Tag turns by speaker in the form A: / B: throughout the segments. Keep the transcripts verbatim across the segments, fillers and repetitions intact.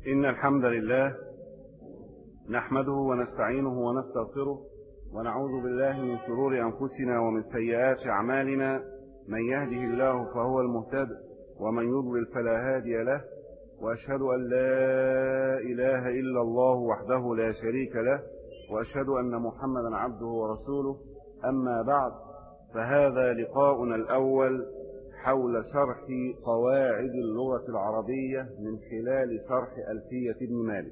A: إن الحمد لله نحمده ونستعينه ونستغفره ونعوذ بالله من شرور أنفسنا ومن سيئات أعمالنا. من يهده الله فهو المهتد ومن يضلل فلا هادي له، وأشهد أن لا إله إلا الله وحده لا شريك له، وأشهد أن محمدا عبده ورسوله. أما بعد، فهذا لقاؤنا الأول حول شرح قواعد اللغة العربية من خلال شرح ألفية ابن مالك.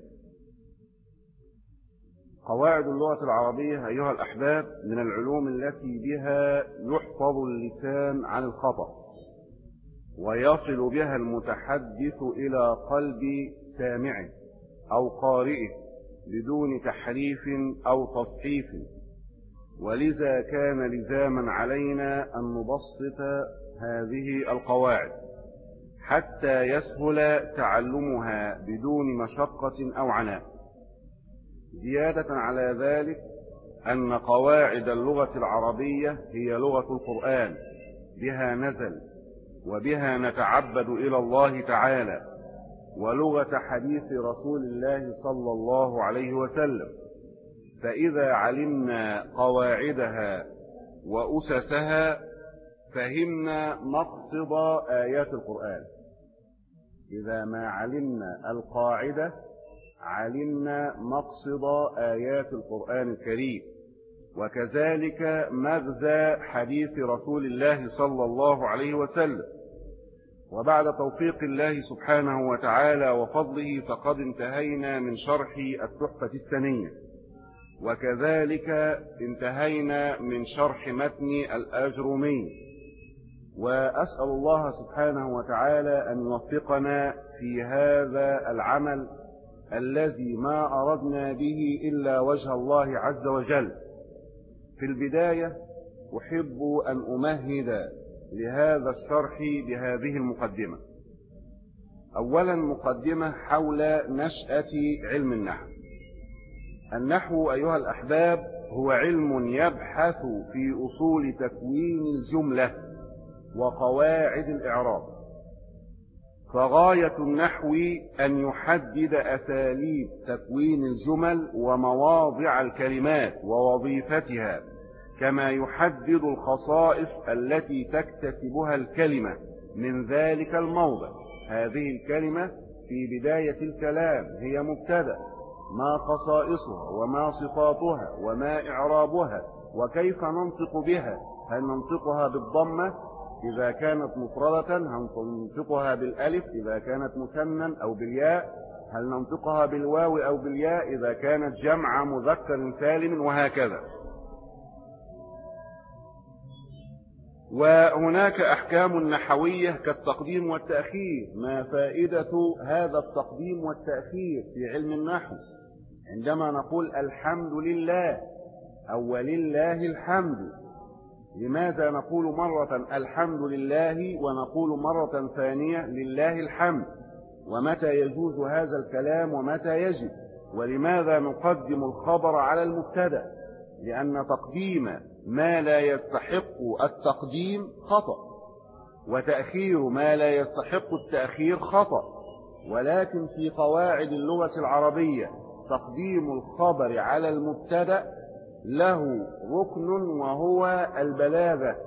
A: قواعد اللغة العربية أيها الأحباب من العلوم التي بها يحفظ اللسان عن الخطأ، ويصل بها المتحدث إلى قلب سامعه أو قارئه بدون تحريف أو تصحيف، ولذا كان لزاما علينا أن نبسط هذه القواعد حتى يسهل تعلمها بدون مشقة أو عناء. زيادة على ذلك أن قواعد اللغة العربية هي لغة القرآن، بها نزل وبها نتعبد إلى الله تعالى، ولغة حديث رسول الله صلى الله عليه وسلم. فإذا علمنا قواعدها وأسسها فهمنا مقصد آيات القرآن. إذا ما علمنا القاعدة علمنا مقصد آيات القرآن الكريم، وكذلك مغزى حديث رسول الله صلى الله عليه وسلم. وبعد توفيق الله سبحانه وتعالى وفضله فقد انتهينا من شرح التحفة السنية، وكذلك انتهينا من شرح متن الآجرومي، وأسأل الله سبحانه وتعالى أن يوفقنا في هذا العمل الذي ما أردنا به إلا وجه الله عز وجل. في البداية أحب أن أمهد لهذا الشرح بهذه المقدمة. أولا، مقدمة حول نشأة علم النحو. النحو أيها الأحباب هو علم يبحث في أصول تكوين الجملة وقواعد الإعراب، فغاية النحو أن يحدد أساليب تكوين الجمل ومواضع الكلمات ووظيفتها، كما يحدد الخصائص التي تكتسبها الكلمة من ذلك الموضع. هذه الكلمة في بداية الكلام هي مبتدأ، ما خصائصها وما صفاتها وما إعرابها وكيف ننطق بها. هل ننطقها بالضمة إذا كانت مفردة؟ هل ننطقها بالألف إذا كانت مثنى أو بالياء؟ هل ننطقها بالواو أو بالياء إذا كانت جمع مذكر سالم؟ وهكذا. وهناك أحكام نحوية كالتقديم والتأخير. ما فائدة هذا التقديم والتأخير في علم النحو؟ عندما نقول الحمد لله أو ولله الحمد، لماذا نقول مرة الحمد لله ونقول مرة ثانية لله الحمد؟ ومتى يجوز هذا الكلام ومتى يجب؟ ولماذا نقدم الخبر على المبتدأ؟ لأن تقديم ما لا يستحق التقديم خطأ، وتأخير ما لا يستحق التأخير خطأ. ولكن في قواعد اللغة العربية تقديم الخبر على المبتدأ له ركن وهو البلاغة،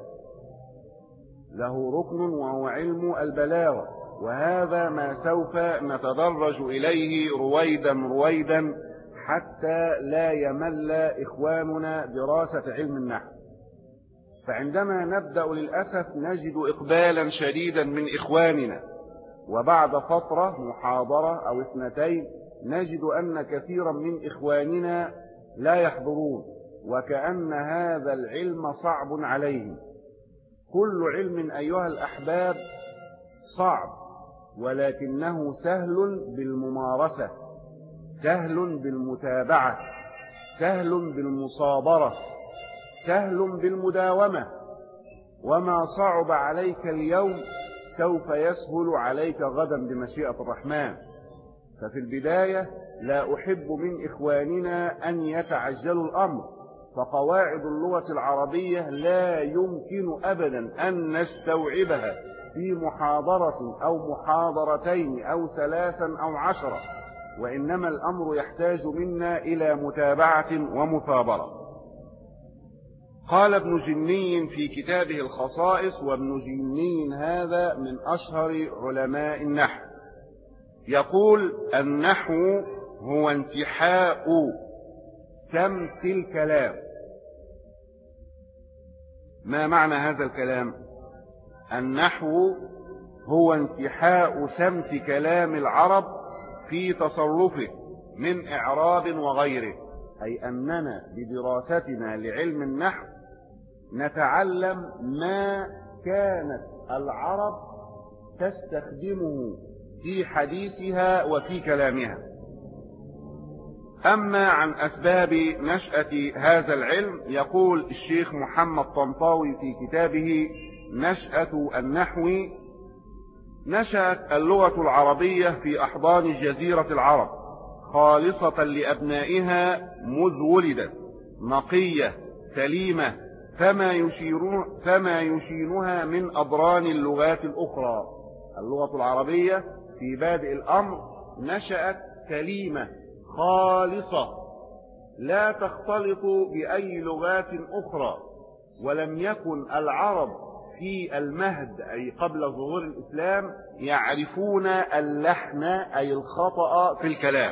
A: له ركن وهو علم البلاغة، وهذا ما سوف نتدرج إليه رويدا رويدا حتى لا يمل إخواننا دراسة علم النحو. فعندما نبدأ للأسف نجد إقبالا شديدا من إخواننا، وبعد فترة محاضرة أو اثنتين نجد أن كثيرا من إخواننا لا يحضرون، وكأن هذا العلم صعب عليهم. كل علم أيها الأحباب صعب، ولكنه سهل بالممارسة، سهل بالمتابعة، سهل بالمصابرة، سهل بالمداومة. وما صعب عليك اليوم سوف يسهل عليك غدا بمشيئة الرحمن. ففي البداية لا أحب من إخواننا أن يتعجلوا الأمر، فقواعد اللغة العربية لا يمكن أبدا أن نستوعبها في محاضرة أو محاضرتين أو ثلاثا أو عشرة، وإنما الأمر يحتاج منا إلى متابعة ومثابرة. قال ابن جني في كتابه الخصائص، وابن جني هذا من أشهر علماء النحو، يقول: النحو هو انتحاء سمت الكلام. ما معنى هذا الكلام؟ النحو هو انتحاء سمت كلام العرب في تصرفه من إعراب وغيره، أي أننا بدراستنا لعلم النحو نتعلم ما كانت العرب تستخدمه في حديثها وفي كلامها. أما عن أسباب نشأة هذا العلم، يقول الشيخ محمد طنطاوي في كتابه نشأة النحو: نشأت اللغة العربية في أحضان جزيرة العرب خالصة لأبنائها مذ ولدت، نقية سليمة، فما يشيرون فما يشينها من أضران اللغات الأخرى. اللغة العربية في بادئ الأمر نشأت سليمة خالصة لا تختلط بأي لغات أخرى، ولم يكن العرب في المهد أي قبل ظهور الإسلام يعرفون اللحن أي الخطأ في الكلام.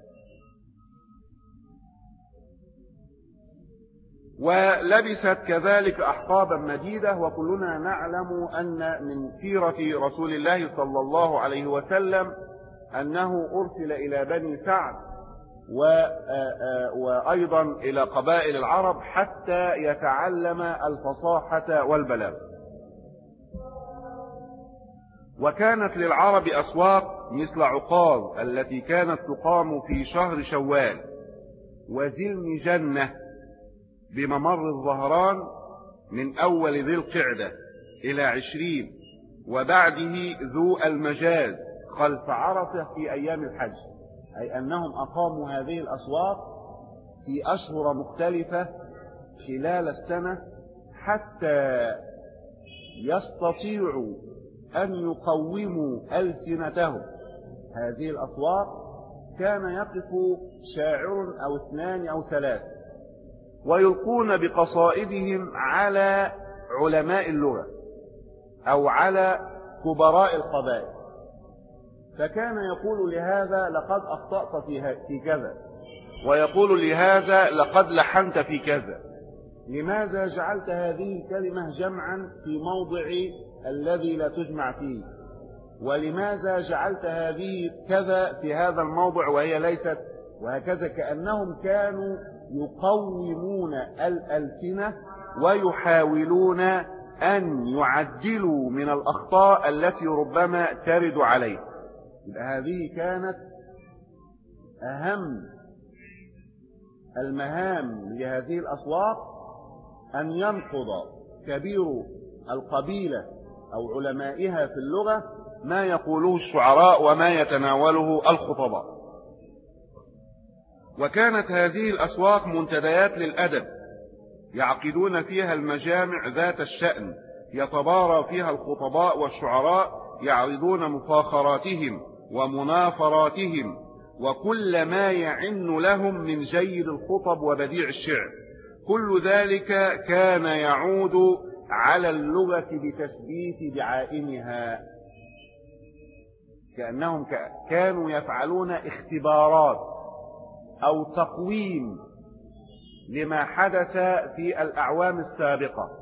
A: ولبثت كذلك أحقابا مديدة، وكلنا نعلم أن من سيرة رسول الله صلى الله عليه وسلم أنه أرسل إلى بني سعد وأيضا إلى قبائل العرب حتى يتعلم الفصاحة والبلاغة. وكانت للعرب أسواق مثل عقاظ التي كانت تقام في شهر شوال، وذي المجنة بممر الظهران من أول ذي القعدة إلى عشرين، وبعده ذو المجاز خلف عرفة في أيام الحج، أي أنهم أقاموا هذه الأسواق في أشهر مختلفة خلال السنة حتى يستطيعوا أن يقوموا ألسنتهم. هذه الأسواق كان يقف شاعر أو اثنان أو ثلاث ويلقون بقصائدهم على علماء اللغة أو على كبراء القبائل، فكان يقول لهذا لقد أخطأت في كذا، ويقول لهذا لقد لحنت في كذا، لماذا جعلت هذه الكلمة جمعا في موضع الذي لا تجمع فيه، ولماذا جعلت هذه كذا في هذا الموضع وهي ليست، وهكذا. كأنهم كانوا يقومون الألسنة ويحاولون أن يعدلوا من الأخطاء التي ربما ترد عليه. هذه كانت أهم المهام لهذه الأسواق، أن ينقض كبير القبيلة أو علمائها في اللغة ما يقوله الشعراء وما يتناوله الخطباء. وكانت هذه الأسواق منتديات للأدب يعقدون فيها المجامع ذات الشأن، يتبارى فيها الخطباء والشعراء يعرضون مفاخراتهم ومنافراتهم وكل ما يعن لهم من جيد الخطب وبديع الشعر. كل ذلك كان يعود على اللغة بتثبيت دعائمها، كأنهم كانوا يفعلون اختبارات أو تقويم لما حدث في الأعوام السابقة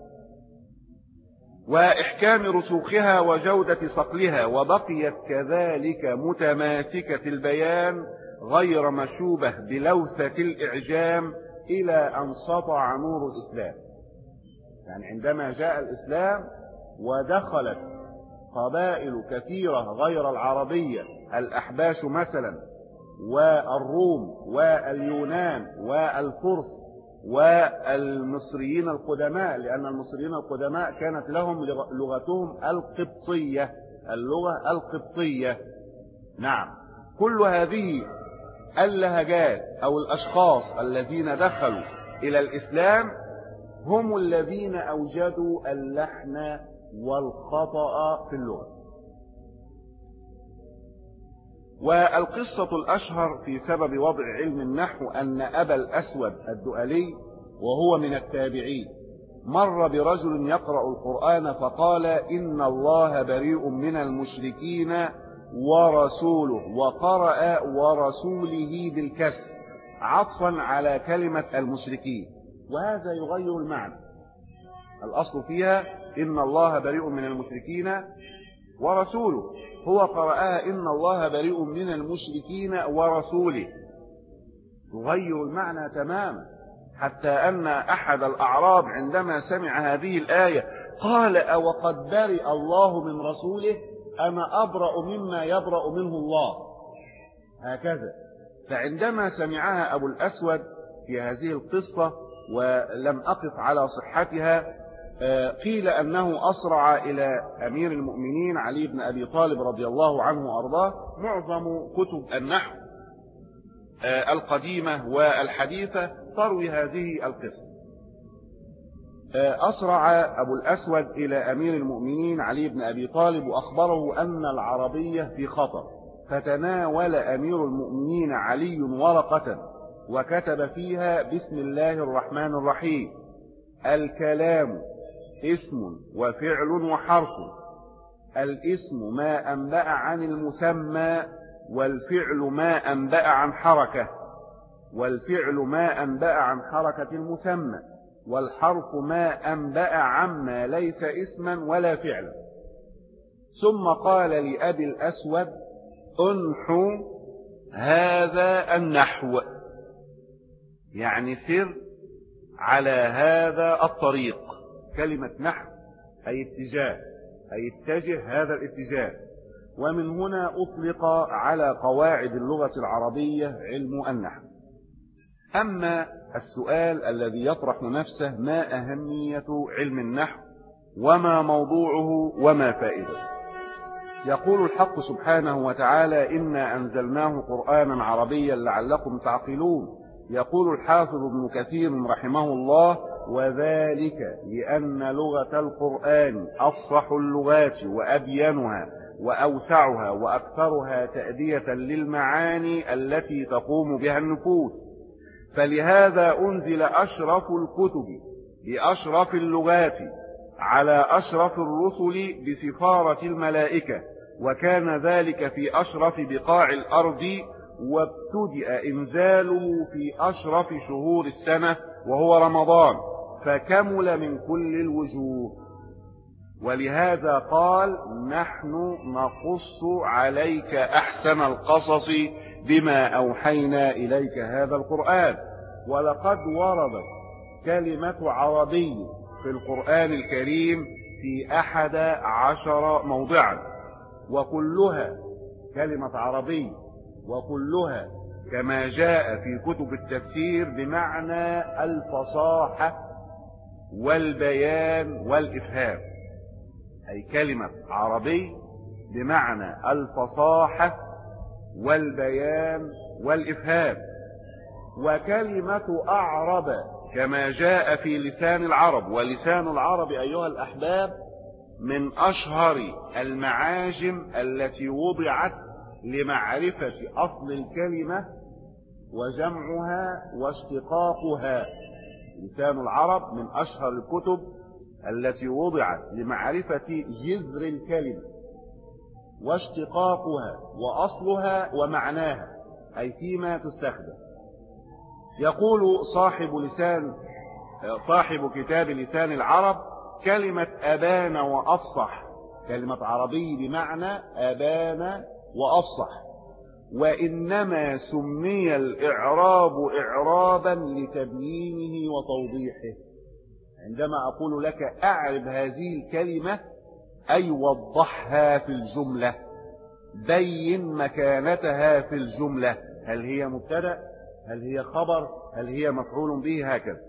A: وإحكام رسوخها وجودة صقلها، وبقيت كذلك متماسكة البيان غير مشوبة بلوثة الإعجام إلى أن سطع نور الإسلام. يعني عندما جاء الإسلام ودخلت قبائل كثيرة غير العربية، الأحباش مثلا والروم واليونان والفرس والمصريين القدماء، لأن المصريين القدماء كانت لهم لغتهم القبطية، اللغة القبطية. نعم، كل هذه اللهجات أو الأشخاص الذين دخلوا إلى الإسلام هم الذين أوجدوا اللحن والخطأ في اللغة. والقصة الأشهر في سبب وضع علم النحو أن أبا الأسود الدؤلي وهو من التابعين مر برجل يقرأ القرآن فقال إن الله بريء من المشركين ورسوله، وقرأ ورسوله بالكسر عطفا على كلمة المشركين، وهذا يغير المعنى. الأصل فيها إن الله بريء من المشركين ورسوله، هو قرأها إن الله بريء من المشركين ورسوله، يغير المعنى تماما، حتى أن أحد الأعراب عندما سمع هذه الآية قال أوقد برئ الله من رسوله أما أبرأ مما يبرأ منه الله، هكذا. فعندما سمعها أبو الأسود في هذه القصة ولم أقف على صحتها قيل أنه أسرع إلى أمير المؤمنين علي بن أبي طالب رضي الله عنه وأرضاه. معظم كتب النحو القديمة والحديثة تروي هذه القصة. أسرع أبو الأسود إلى أمير المؤمنين علي بن أبي طالب وأخبره أن العربية في خطر، فتناول أمير المؤمنين علي ورقة وكتب فيها بسم الله الرحمن الرحيم الكلام اسم وفعل وحرف، الاسم ما أنبأ عن المسمى، والفعل ما أنبأ عن حركة، والفعل ما أنبأ عن حركة المسمى، والحرف ما أنبأ عما ليس اسما ولا فعلا. ثم قال لأبي الأسود انحو هذا النحو، يعني سر على هذا الطريق. كلمة نحو أي اتجاه، أي اتجه هذا الاتجاه. ومن هنا أطلق على قواعد اللغة العربية علم النحو. أما السؤال الذي يطرح نفسه ما أهمية علم النحو وما موضوعه وما فائدته؟ يقول الحق سبحانه وتعالى إنا أنزلناه قرآنا عربيا لعلكم تعقلون. يقول الحافظ ابن كثير رحمه الله وذلك لأن لغة القرآن أفصح اللغات وأبينها وأوسعها وأكثرها تأدية للمعاني التي تقوم بها النفوس، فلهذا أنزل أشرف الكتب بأشرف اللغات على أشرف الرسل بسفارة الملائكة، وكان ذلك في أشرف بقاع الأرض، وابتدأ إنزاله في أشرف شهور السنة وهو رمضان، فكمل من كل الوجوه. ولهذا قال نحن نقص عليك أحسن القصص بما أوحينا إليك هذا القرآن. ولقد وردت كلمة عربي في القرآن الكريم في أحد عشر موضعا، وكلها كلمة عربي، وكلها كما جاء في كتب التفسير بمعنى الفصاحة والبيان والإفهام، أي كلمة عربي بمعنى الفصاحة والبيان والإفهام. وكلمة أعرب كما جاء في لسان العرب، ولسان العرب أيها الأحباب من أشهر المعاجم التي وضعت لمعرفة أصل الكلمة وجمعها واشتقاقها. لسان العرب من أشهر الكتب التي وضعت لمعرفة جذر الكلمة واشتقاقها وأصلها ومعناها، أي فيما تستخدم. يقول صاحب لسان صاحب كتاب لسان العرب كلمة أبان وأفصح، كلمة عربي بمعنى أبان وأفصح، وإنما سمي الإعراب إعرابا لتبيينه وتوضيحه. عندما أقول لك أعرب هذه الكلمة أي وضحها في الجملة، بين مكانتها في الجملة، هل هي مبتدأ، هل هي خبر، هل هي مفعول به، هكذا.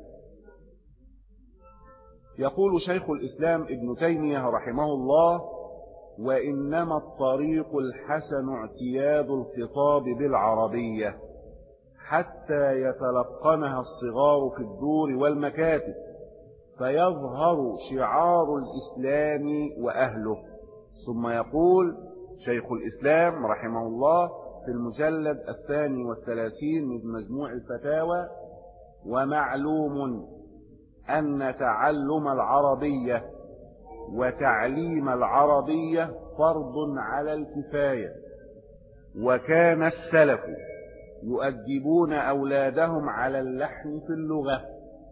A: يقول شيخ الإسلام ابن تيمية رحمه الله وإنما الطريق الحسن اعتياد الخطاب بالعربية حتى يتلقنها الصغار في الدور والمكاتب فيظهر شعار الإسلام وأهله. ثم يقول شيخ الإسلام رحمه الله في المجلد الثاني والثلاثين من مجموع الفتاوى: ومعلوم أن تعلم العربية وتعليم العربية فرض على الكفاية، وكان السلف يؤدبون أولادهم على اللحن في اللغة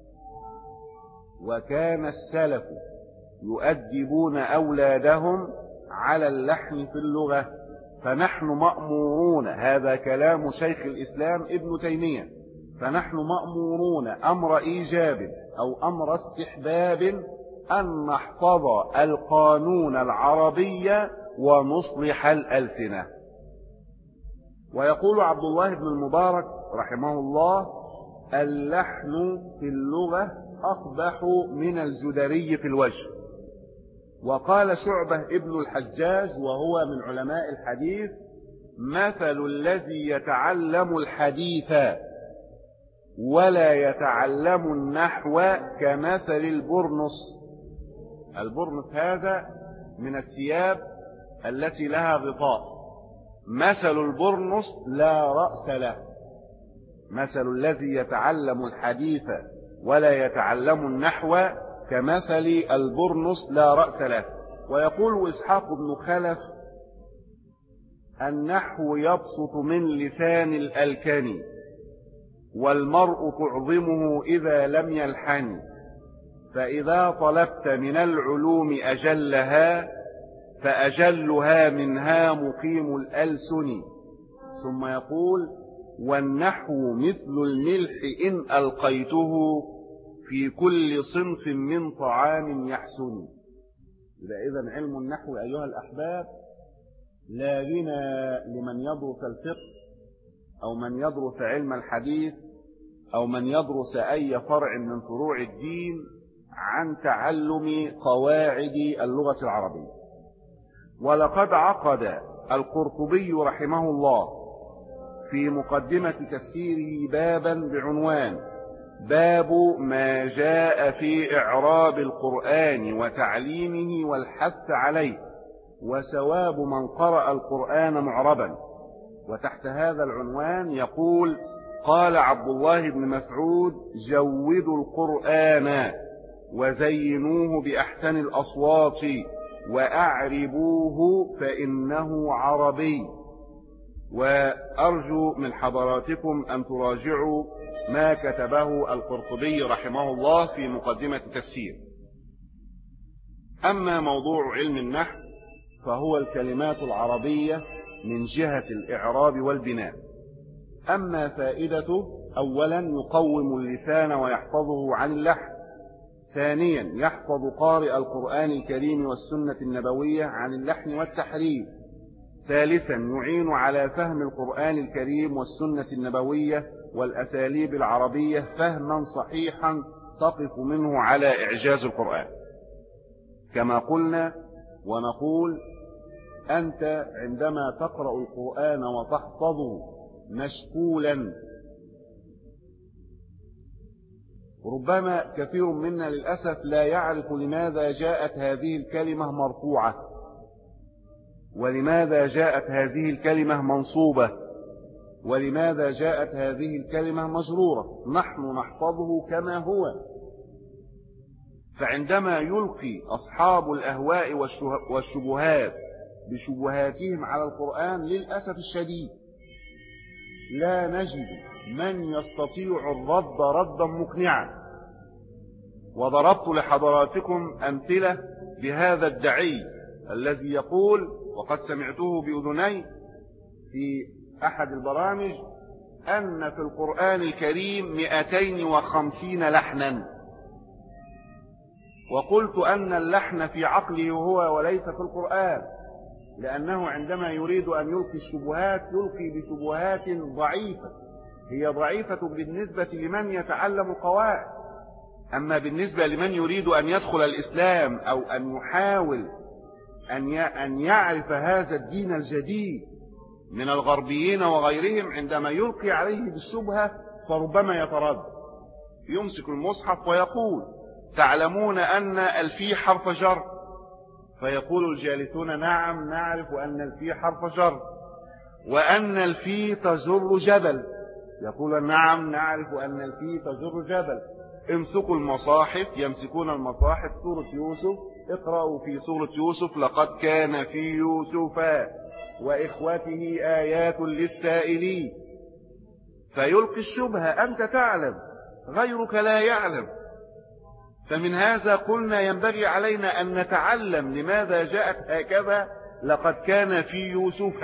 A: وكان السلف يؤدبون أولادهم على اللحن في اللغة فنحن مأمورون، هذا كلام شيخ الإسلام ابن تيمية، فنحن مأمورون أمر إيجاب أو أمر استحباب أن نحفظ القانون العربي ونصلح الألسنة. ويقول عبد الله بن المبارك رحمه الله: اللحن في اللغة أقبح من الجدري في الوجه. وقال شعبة ابن الحجاج وهو من علماء الحديث: مثل الذي يتعلم الحديث ولا يتعلم النحو كمثل البرنس. البرنس هذا من الثياب التي لها غطاء، مثل البرنس لا رأس له. مثل الذي يتعلم الحديث ولا يتعلم النحو كمثل البرنس لا رأس له. ويقول إسحاق بن خلف: النحو يبسط من لسان الألكان والمرء تعظمه إذا لم يلحن، فإذا طلبت من العلوم أجلها فأجلها منها مقيم الألسن. ثم يقول: والنحو مثل الملح إن ألقيته في كل صنف من طعام يحسن. إذا علم النحو أيها الأحباب لا غنى لمن يدرس الفقه أو من يدرس علم الحديث أو من يدرس أي فرع من فروع الدين عن تعلم قواعد اللغة العربية. ولقد عقد القرطبي رحمه الله في مقدمة تفسيره بابا بعنوان: باب ما جاء في إعراب القرآن وتعليمه والحث عليه وثواب من قرأ القرآن معربا. وتحت هذا العنوان يقول: قال عبد الله بن مسعود: جودوا القرآن وزينوه بأحسن الأصوات وأعربوه فإنه عربي. وأرجو من حضراتكم أن تراجعوا ما كتبه القرطبي رحمه الله في مقدمة تفسير. أما موضوع علم النحو فهو الكلمات العربية من جهة الإعراب والبناء. أما فائدته: أولا يقوم اللسان ويحفظه عن اللحن. ثانيا يحفظ قارئ القرآن الكريم والسنة النبوية عن اللحن والتحريف. ثالثا يعين على فهم القرآن الكريم والسنة النبوية والأساليب العربية فهما صحيحا تقف منه على إعجاز القرآن. كما قلنا ونقول: أنت عندما تقرأ القرآن وتحفظه مشكولا، ربما كثير منا للأسف لا يعرف لماذا جاءت هذه الكلمة مرفوعة ولماذا جاءت هذه الكلمة منصوبة ولماذا جاءت هذه الكلمة مجرورة. نحن نحفظه كما هو، فعندما يلقي أصحاب الأهواء والشبهات بشبهاتهم على القرآن للأسف الشديد لا نجد من يستطيع الرد ردا مقنعا. وضربت لحضراتكم أمثلة بهذا الدعي الذي يقول، وقد سمعته بأذني في أحد البرامج، أن في القرآن الكريم مئتين وخمسين لحنا. وقلت أن اللحن في عقله هو وليس في القرآن، لأنه عندما يريد أن يلقي الشبهات يلقي بشبهات ضعيفة، هي ضعيفة بالنسبة لمن يتعلم القواعد. أما بالنسبة لمن يريد أن يدخل الإسلام أو أن يحاول أن يعرف هذا الدين الجديد من الغربيين وغيرهم، عندما يلقي عليه بالشبهة فربما يتردد، يمسك المصحف ويقول: تعلمون أن الفي حرف جر؟ فيقول الجالسون: نعم نعرف أن الفي حرف جر. وأن الفي تجر جبل، يقول نعم نعرف أن الفي تجر جبل. امسكوا المصاحف، يمسكون المصاحف، سورة يوسف، اقرأوا في سورة يوسف لقد كان في يوسف وإخوته آيات للسائلين، فيلقي الشبهة، أنت تعلم غيرك لا يعلم. فمن هذا قلنا ينبغي علينا أن نتعلم لماذا جاءت هكذا لقد كان في يوسف.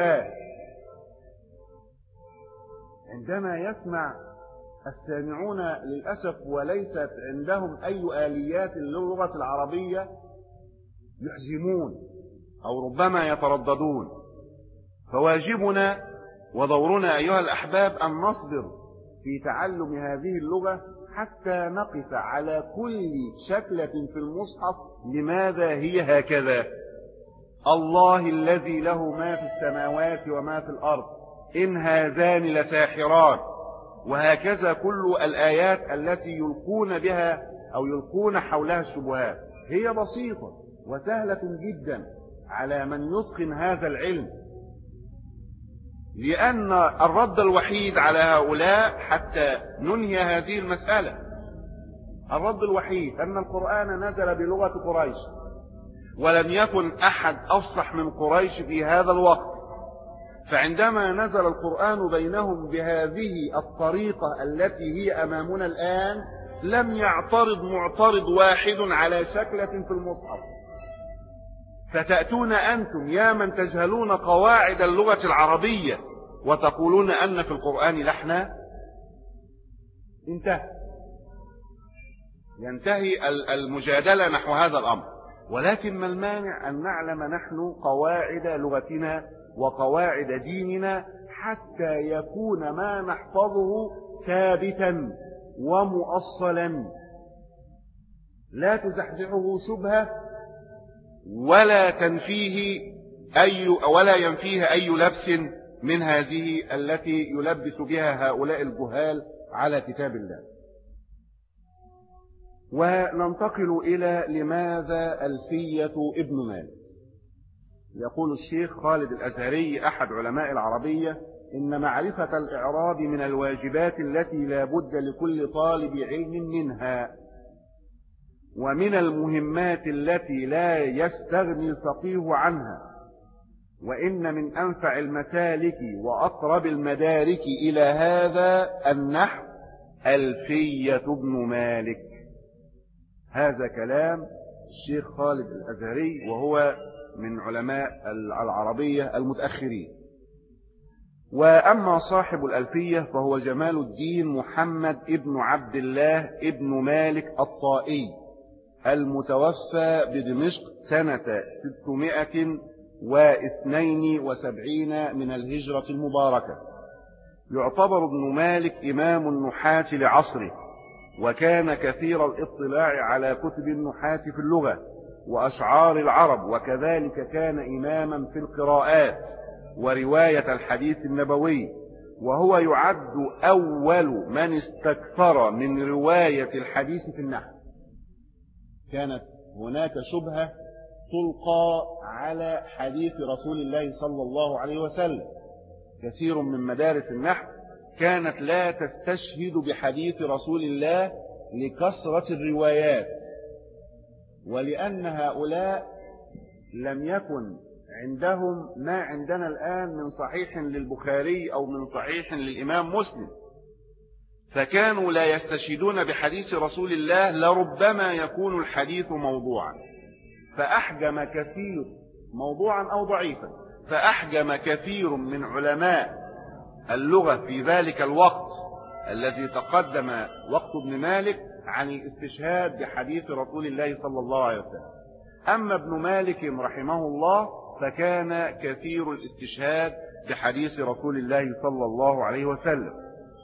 A: عندما يسمع السامعون للأسف وليست عندهم أي آليات للغة العربية يحزمون أو ربما يترددون، فواجبنا ودورنا أيها الأحباب أن نصبر في تعلم هذه اللغة حتى نقف على كل شكلة في المصحف لماذا هي هكذا. الله الذي له ما في السماوات وما في الأرض إن هذان لساحران، وهكذا كل الآيات التي يلقون بها أو يلقون حولها الشبهات هي بسيطة وسهلة جدا على من يتقن هذا العلم، لأن الرد الوحيد على هؤلاء حتى ننهي هذه المسألة، الرد الوحيد أن القرآن نزل بلغة قريش، ولم يكن أحد أفصح من قريش في هذا الوقت، فعندما نزل القرآن بينهم بهذه الطريقة التي هي أمامنا الآن لم يعترض معترض واحد على شكلة في المصحف. فتأتون أنتم يا من تجهلون قواعد اللغة العربية وتقولون أن في القرآن لحنا. انتهى، ينتهي المجادلة نحو هذا الأمر. ولكن ما المانع أن نعلم نحن قواعد لغتنا وقواعد ديننا حتى يكون ما نحفظه ثابتا ومؤصلا لا تزحزحه شبهة ولا تنفيه أي ولا ينفيه أي لبس من هذه التي يلبس بها هؤلاء الجهال على كتاب الله. وننتقل إلى لماذا ألفية ابن مالك. يقول الشيخ خالد الأزهري أحد علماء العربية إن معرفة الإعراب من الواجبات التي لا بد لكل طالب علم منها، ومن المهمات التي لا يستغني الفقيه عنها، وإن من أنفع المسالك وأقرب المدارك إلى هذا النحو ألفية ابن مالك. هذا كلام الشيخ خالد الأزهري وهو من علماء العربية المتأخرين. وأما صاحب الألفية فهو جمال الدين محمد ابن عبد الله ابن مالك الطائي المتوفى بدمشق سنة ستمائة واثنين وسبعين من الهجرة المباركة. يعتبر ابن مالك إمام النحاة لعصره، وكان كثير الاطلاع على كتب النحاة في اللغة وأشعار العرب، وكذلك كان إماما في القراءات ورواية الحديث النبوي، وهو يعد أول من استكثر من رواية الحديث في النحو. كانت هناك شبهة تلقى على حديث رسول الله صلى الله عليه وسلم. كثير من مدارس النحو كانت لا تستشهد بحديث رسول الله لكثرة الروايات، ولأن هؤلاء لم يكن عندهم ما عندنا الآن من صحيح للبخاري أو من صحيح للإمام مسلم، فكانوا لا يستشهدون بحديث رسول الله، لربما يكون الحديث موضوعا، فأحجم كثير موضوعا أو ضعيفا، فأحجم كثير من علماء اللغة في ذلك الوقت الذي تقدم وقت ابن مالك عن الاستشهاد بحديث رسول الله صلى الله عليه وسلم. أما ابن مالك رحمه الله فكان كثير الاستشهاد بحديث رسول الله صلى الله عليه وسلم،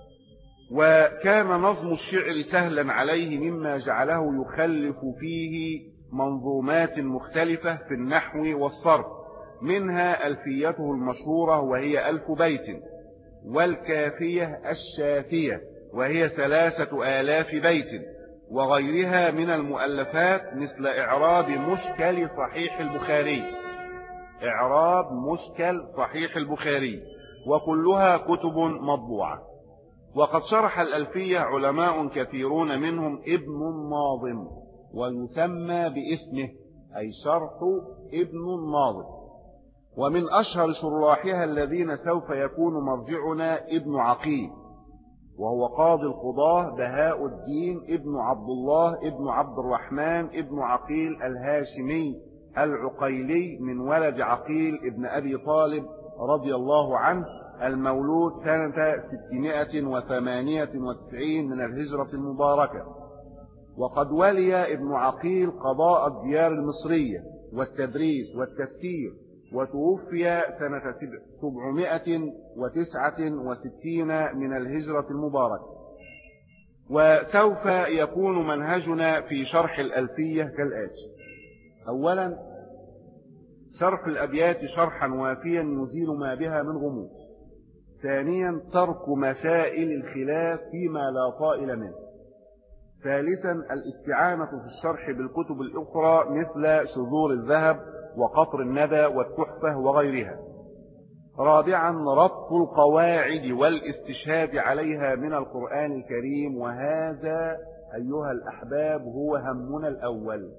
A: وكان نظم الشعر سهلا عليه مما جعله يخلف فيه منظومات مختلفة في النحو والصرف، منها ألفيته المشهورة وهي ألف بيت، والكافية الشافية وهي ثلاثة آلاف بيت، وغيرها من المؤلفات مثل إعراب مشكل صحيح البخاري إعراب مشكل صحيح البخاري وكلها كتب مطبوعة. وقد شرح الألفية علماء كثيرون منهم ابن الناظم، ويسمى باسمه، أي شرح ابن الناظم. ومن أشهر شراحها الذين سوف يكون مرجعنا ابن عقيل، وهو قاضي القضاة بهاء الدين ابن عبد الله ابن عبد الرحمن ابن عقيل الهاشمي العقيلي من ولد عقيل ابن أبي طالب رضي الله عنه، المولود سنة ستمائة وثمانية وتسعين من الهجرة المباركة. وقد ولي ابن عقيل قضاء الديار المصرية والتدريس والتفسير، وتوفي سنة سبعمائة وتسعة وستين من الهجرة المباركة. وسوف يكون منهجنا في شرح الألفية كالآتي: أولا، شرح الأبيات شرحا وافيا يزيل ما بها من غموض. ثانيا، ترك مسائل الخلاف فيما لا طائل منه. ثالثا، الاستعانة في الشرح بالكتب الأخرى مثل شذور الذهب وقطر الندى والتحفة وغيرها. رابعا، ربط القواعد والاستشهاد عليها من القرآن الكريم، وهذا أيها الأحباب هو همنا الأول،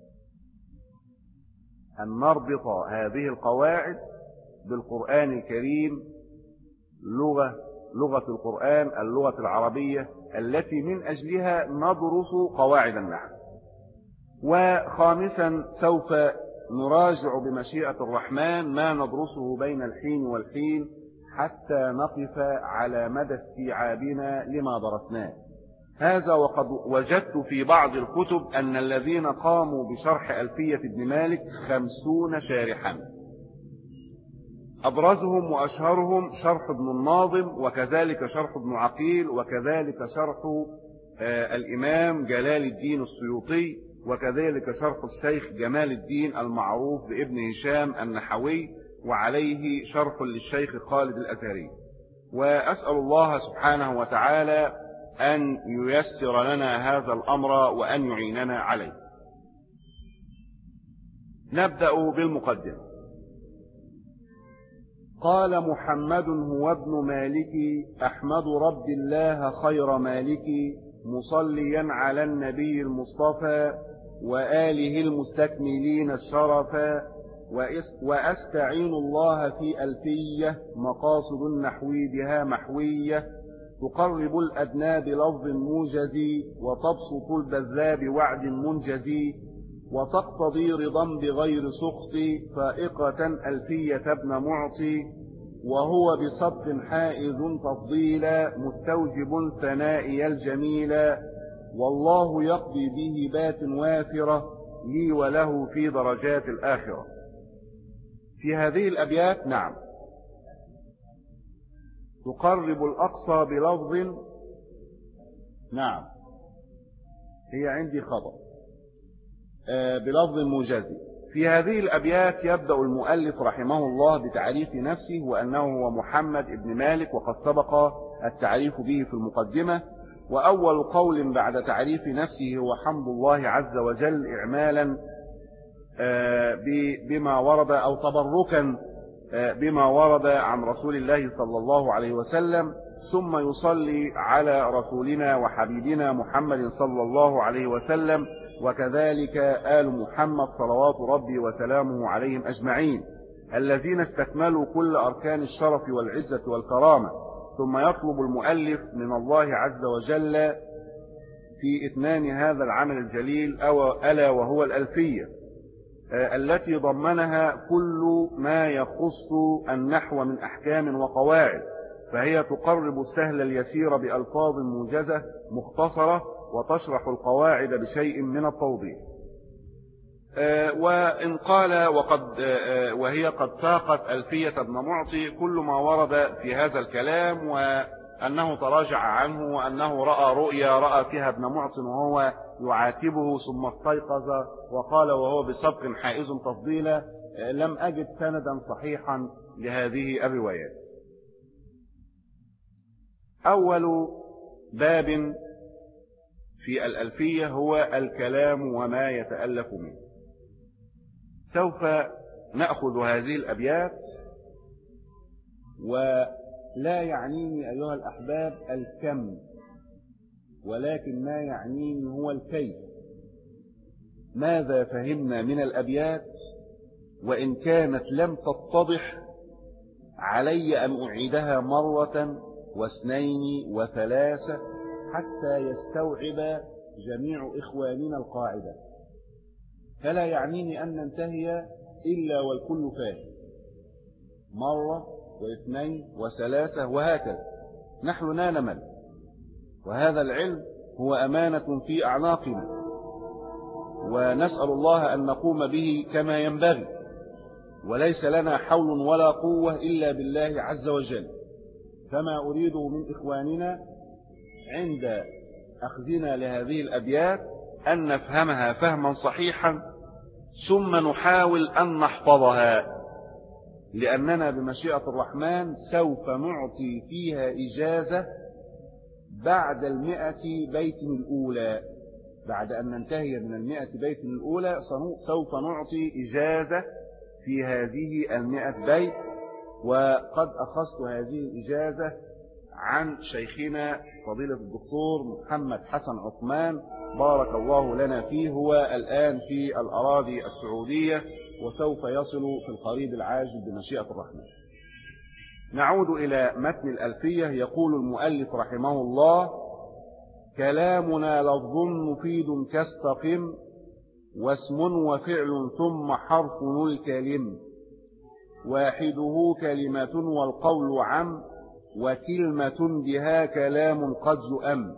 A: أن نربط هذه القواعد بالقرآن الكريم، لغة لغة القرآن اللغة العربية التي من أجلها ندرس قواعد النحو. وخامسا، سوف نراجع بمشيئة الرحمن ما ندرسه بين الحين والحين حتى نقف على مدى استيعابنا لما درسناه. هذا وقد وجدت في بعض الكتب أن الذين قاموا بشرح ألفية ابن مالك خمسون شارحا، أبرزهم وأشهرهم شرح ابن الناظم، وكذلك شرح ابن عقيل، وكذلك شرح آه الإمام جلال الدين السيوطي، وكذلك شرح الشيخ جمال الدين المعروف بابن هشام النحوي، وعليه شرح للشيخ خالد الأزهري. وأسأل الله سبحانه وتعالى أن ييسر لنا هذا الأمر وأن يعيننا عليه. نبدأ بالمقدمة. قال محمد هو ابن مالك، أحمد رب الله خير مالك، مصليا على النبي المصطفى وآله المستكملين الشرفا، وأستعين الله في ألفية مقاصد النحو بها محوية، تقرب الأدنى بلفظ موجز، وتبسط البذاب بوعد منجز، وتقتضي رضا بغير سخط، فائقة ألفية ابن معطي، وهو بسبق حائز تفضيلا، مستوجب ثنائي الجميلا، والله يقضي به بات وافرة، لي وله في درجات الآخرة. في هذه الأبيات نعم تقرب الأقصى بلفظ، نعم هي عندي خطأ، بلفظ موجز. في هذه الأبيات يبدأ المؤلف رحمه الله بتعريف نفسه، وأنه هو محمد ابن مالك، وقد سبق التعريف به في المقدمة. وأول قول بعد تعريف نفسه هو حمد الله عز وجل إعمالا بما ورد أو تبركا بما ورد عن رسول الله صلى الله عليه وسلم، ثم يصلي على رسولنا وحبيبنا محمد صلى الله عليه وسلم، وكذلك آل محمد صلوات ربي وسلامه عليهم أجمعين، الذين استكملوا كل أركان الشرف والعزة والكرامة. ثم يطلب المؤلف من الله عز وجل في إتمام هذا العمل الجليل ألا وهو الألفية، التي ضمنها كل ما يخص النحو من أحكام وقواعد، فهي تقرب السهل اليسير بألفاظ موجزة مختصرة، وتشرح القواعد بشيء من التوضيح. وإن قال وقد وهي قد ساقت ألفية ابن معطي كل ما ورد في هذا الكلام، وأنه تراجع عنه، وأنه رأى رؤيا رأى فيها ابن معطي وهو يعاتبه، ثم استيقظ وقال وهو بسبق حائز تفضيلا. لم أجد سندا صحيحا لهذه الروايات. أول باب في الألفية هو الكلام وما يتألف منه. سوف نأخذ هذه الأبيات ولا يعنيني أيها الأحباب الكم، ولكن ما يعنيني هو الكيف. ماذا فهمنا من الأبيات؟ وإن كانت لم تتضح علي أن أعيدها مرة واثنين وثلاثة حتى يستوعب جميع إخواننا القاعدة. فلا يعنيني أن ننتهي إلا والكل فاهم، مرة واثنين وثلاثة وهكذا. نحن لا نمل، وهذا العلم هو أمانة في أعناقنا، ونسأل الله أن نقوم به كما ينبغي، وليس لنا حول ولا قوة إلا بالله عز وجل. فما أريده من إخواننا عند أخذنا لهذه الأبيات أن نفهمها فهما صحيحا، ثم نحاول أن نحفظها، لأننا بمشيئة الرحمن سوف نعطي فيها إجازة بعد المئة بيت الأولى. بعد أن ننتهي من المئة بيت الأولى سوف نعطي إجازة في هذه المئة بيت، وقد أخذت هذه الإجازة عن شيخنا فضيلة الدكتور محمد حسن عثمان بارك الله لنا فيه. هو الآن في الأراضي السعودية وسوف يصل في القريب العاجل بمشيئة الرحمن. نعود إلى متن الألفية. يقول المؤلف رحمه الله: كلامنا لفظ مفيد كاستقم، واسم وفعل ثم حرف الكلم، واحده كلمة والقول عم، وكلمة بها كلام قد يؤم،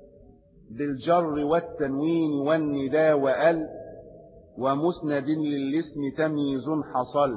A: بالجر والتنوين والندى وأل، ومسند للاسم تمييز حصل،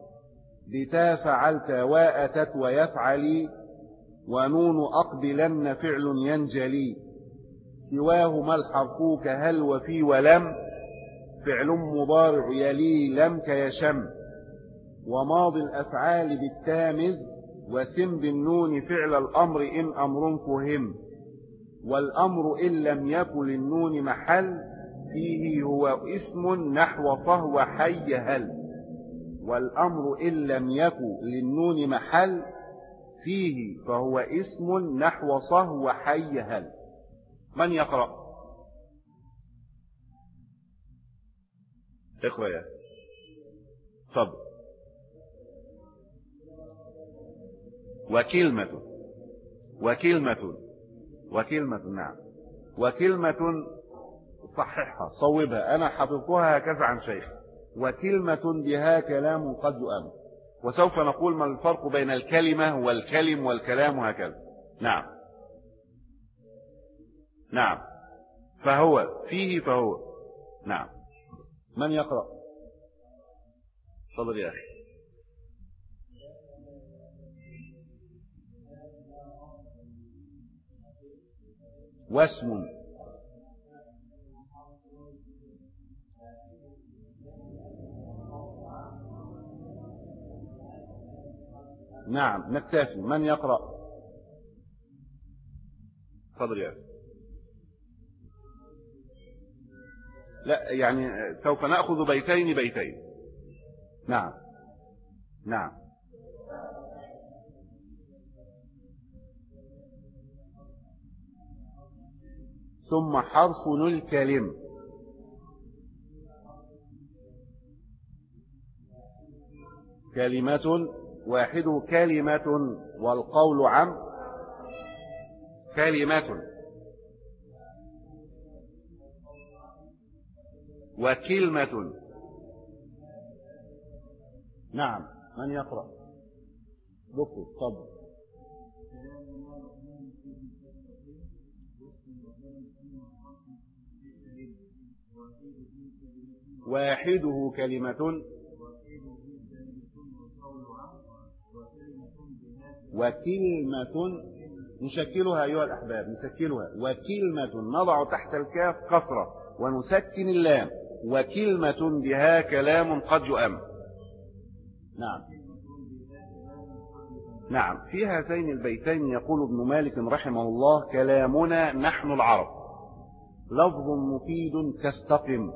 A: بتا فعلت وأتت ويفعلي، ونون أقبلن فعل ينجلي، سواهما الحرف كهل وفي ولم، فعل مضارع يلي لم كيشم، وماضي الأفعال بالتامز، وسم بالنون فعل الأمر إن أمر فهم، والأمر إن لم يكن للنون محل، فيه هو اسم نحو فهو حي هل، والأمر إن لم يكن للنون محل، فيه فهو اسم نحو صهو حي هل. من يقرأ؟ اقرأ يا تفضل. وكلمة وكلمة وكلمة نعم، وكلمة صححها صوبها، أنا حفظتها هكذا عن شيخ. وكلمة بها كلام قد يؤم، وسوف نقول ما الفرق بين الكلمة والكلم والكلام هكذا. نعم نعم، فهو فيه فهو. نعم. من يقرأ؟ تفضل يا أخي. واسم نعم نكتفي. من يقرأ؟ تفضل يا أخي. لا يعني سوف نأخذ بيتين بيتين. نعم نعم. ثم حرف الكلم، كلمة واحد كلمة والقول عم، كلمة وكلمة. نعم. من يقرأ؟ دكتور تفضل. واحده كلمة وكلمة، نشكلها أيها الأحباب، نشكلها. وكلمة نضع تحت الكاف كسرة ونسكن اللام، وكلمة بها كلام قد يؤم. نعم نعم. في هذين البيتين يقول ابن مالك رحمه الله: كلامنا نحن العرب لفظ مفيد كاستقم،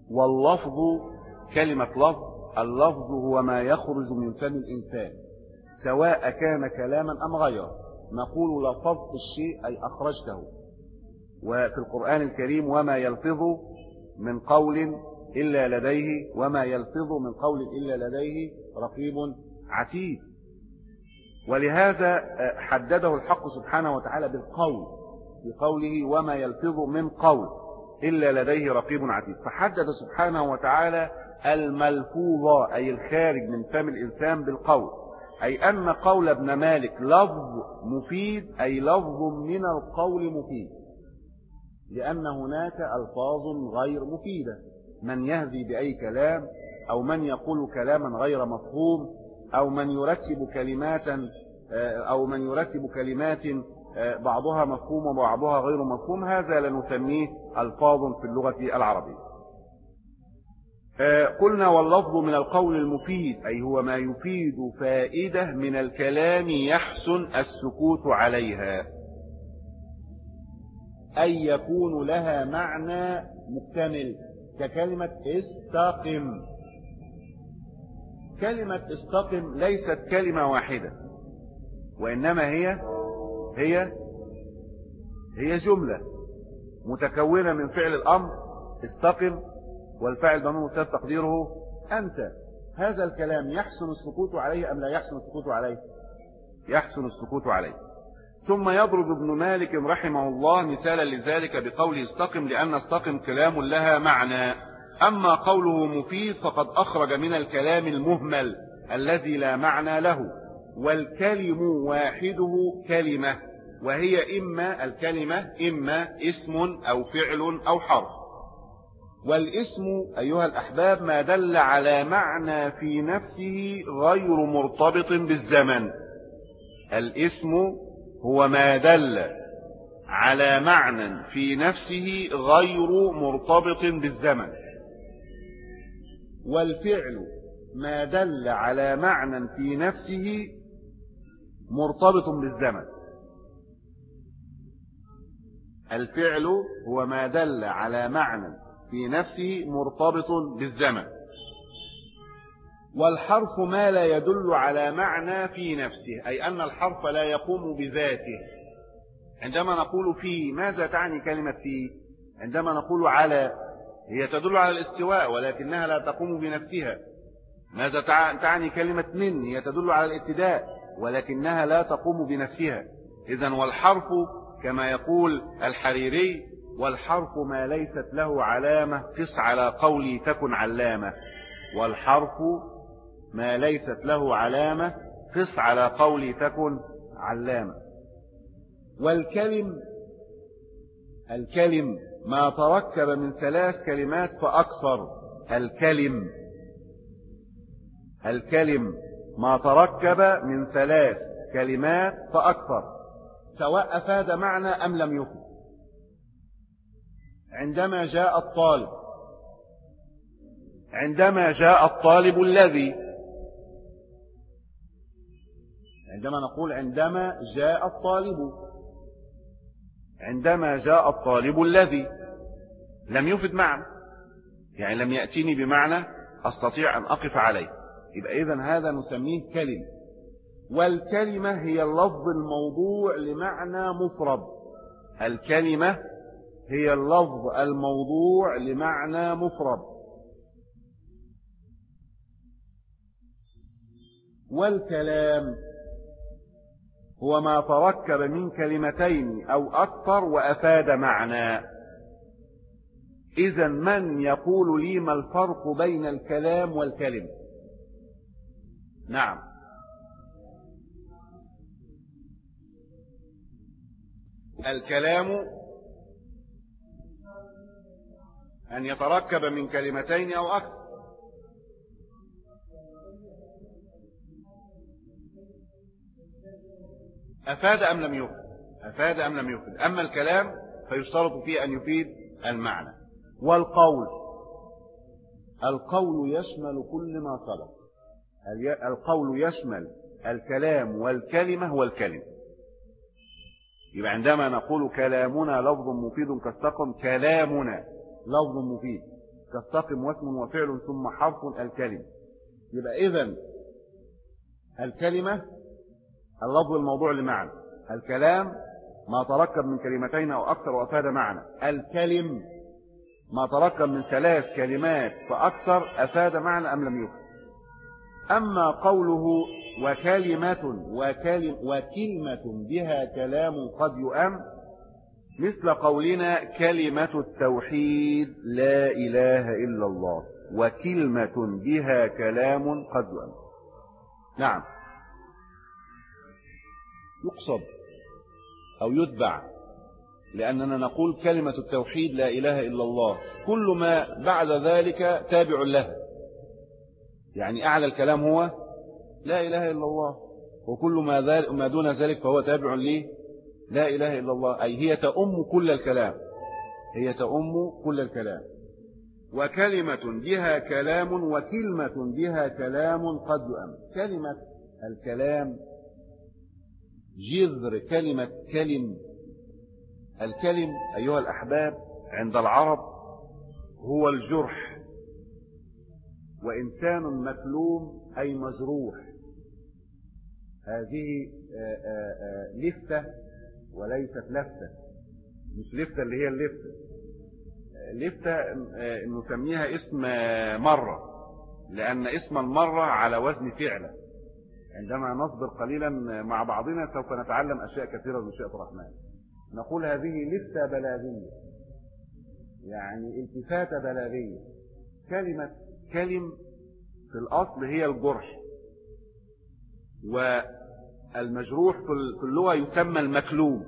A: واللفظ كلمة لفظ، اللفظ هو ما يخرج من فم الإنسان سواء كان كلاما أم غيره. نقول لفظت الشيء أي أخرجته. وفي القرآن الكريم وما يلفظ من قول إلا لديه وما يلفظ من قول إلا لديه رقيب عتيد. ولهذا حدده الحق سبحانه وتعالى بالقول بقوله وما يلفظ من قول إلا لديه رقيب عتيد. فحدد سبحانه وتعالى الملفوظ أي الخارج من فم الإنسان بالقول، أي أن قول ابن مالك لفظ مفيد أي لفظ من القول مفيد، لأن هناك ألفاظ غير مفيدة، من يهذي بأي كلام أو من يقول كلاما غير مفهوم أو من يركب كلمات أو من يركب كلمات بعضها مفهوم وبعضها غير مفهوم، هذا لنسميه ألفاظ في اللغة العربية. قلنا واللفظ من القول المفيد أي هو ما يفيد فائدة من الكلام يحسن السكوت عليها، أي يكون لها معنى مكتمل، ككلمة استقم. كلمة استقم ليست كلمة واحدة، وإنما هي هي هي جملة متكونة من فعل الأمر استقم والفاعل ضمير مستتر تقديره أنت. هذا الكلام يحسن السكوت عليه أم لا يحسن السكوت عليه؟ يحسن السكوت عليه. ثم يضرب ابن مالك رحمه الله مثالا لذلك بقوله استقم، لأن استقم كلام لها معنى، أما قوله مفيد فقد أخرج من الكلام المهمل الذي لا معنى له. والكلم واحده كلمة، وهي إما الكلمة إما اسم أو فعل أو حرف. والاسم أيها الأحباب ما دل على معنى في نفسه غير مرتبط بالزمن. الاسم هو ما دل على معنى في نفسه غير مرتبط بالزمن. والفعل ما دل على معنى في نفسه مرتبط بالزمن. الفعل هو ما دل على معنى في نفسه مرتبط بالزمن. والحرف ما لا يدل على معنى في نفسه، أي أن الحرف لا يقوم بذاته. عندما نقول في، ماذا تعني كلمة في؟ عندما نقول على، هي تدل على الاستواء ولكنها لا تقوم بنفسها. ماذا تعني كلمة من؟ هي تدل على الابتداء ولكنها لا تقوم بنفسها. إذن والحرف كما يقول الحريري والحرف ما ليست له علامة قس على قولي تكن علامة. والحرف ما ليست له علامة قس على قولي تكن علامة. والكلم الكلم ما تركب من ثلاث كلمات فأكثر. الكلم الكلم ما تركب من ثلاث كلمات فأكثر، سواء أفاد معنى أم لم يفد. عندما جاء الطالب عندما جاء الطالب الذي عندما نقول عندما جاء الطالب عندما جاء الطالب الذي لم يفد معنى، يعني لم يأتيني بمعنى أستطيع أن أقف عليه. يبقى إذن هذا نسميه كلمة. والكلمة هي اللفظ الموضوع لمعنى مفرد. الكلمة هي اللفظ الموضوع لمعنى مفرد. والكلام هو ما تركب من كلمتين أو أكثر وأفاد معنى. إذن من يقول لي ما الفرق بين الكلام والكلمة؟ نعم، الكلام أن يتركب من كلمتين أو أكثر. أفاد أم لم يفد؟ أفاد أم لم يفد. أما الكلام فيشترط فيه أن يفيد المعنى. والقول القول يشمل كل ما سبق. القول يشمل الكلام والكلمة والكلمة. يبقى عندما نقول كلامنا لفظ مفيد كاستقم، كلامنا لفظ مفيد كاستقم واسم وفعل ثم حرف الكلمة. يبقى إذن الكلمة اللفظ الموضوع لمعنى. الكلام ما تركب من كلمتين أو أكثر وأفاد معنى. الكلم ما تركب من ثلاث كلمات فأكثر أفاد معنى أم لم يفد. أما قوله وكلمة وكلم وكلمة بها كلام قد يؤم، مثل قولنا كلمة التوحيد لا إله إلا الله، وكلمة بها كلام قد يؤم. نعم، يقصد أو يتبع، لأننا نقول كلمة التوحيد لا إله إلا الله، كل ما بعد ذلك تابع له، يعني أعلى الكلام هو لا إله إلا الله، وكل ما, ما دون ذلك فهو تابع ليه لا إله إلا الله، أي هي تأم كل الكلام، هي تأم كل الكلام. وكلمة بها كلام وكلمة بها كلام قد يؤم. كلمة الكلام جذر كلمة كلم. الكلم أيها الأحباب عند العرب هو الجرح، وإنسان مكلوم أي مجروح. هذه لفتة وليست لفتة، مش لفتة اللي هي اللفتة، لفتة نسميها اسم مرة، لأن اسم المرة على وزن فعلة. عندما نصبر قليلا مع بعضنا سوف نتعلم أشياء كثيرة من شيء الرحمن. نقول هذه لفتة بلاغية، يعني التفاتة بلاغية. كلمة كلم في الأصل هي الجرح، والمجروح في اللغة يسمى المكلوم.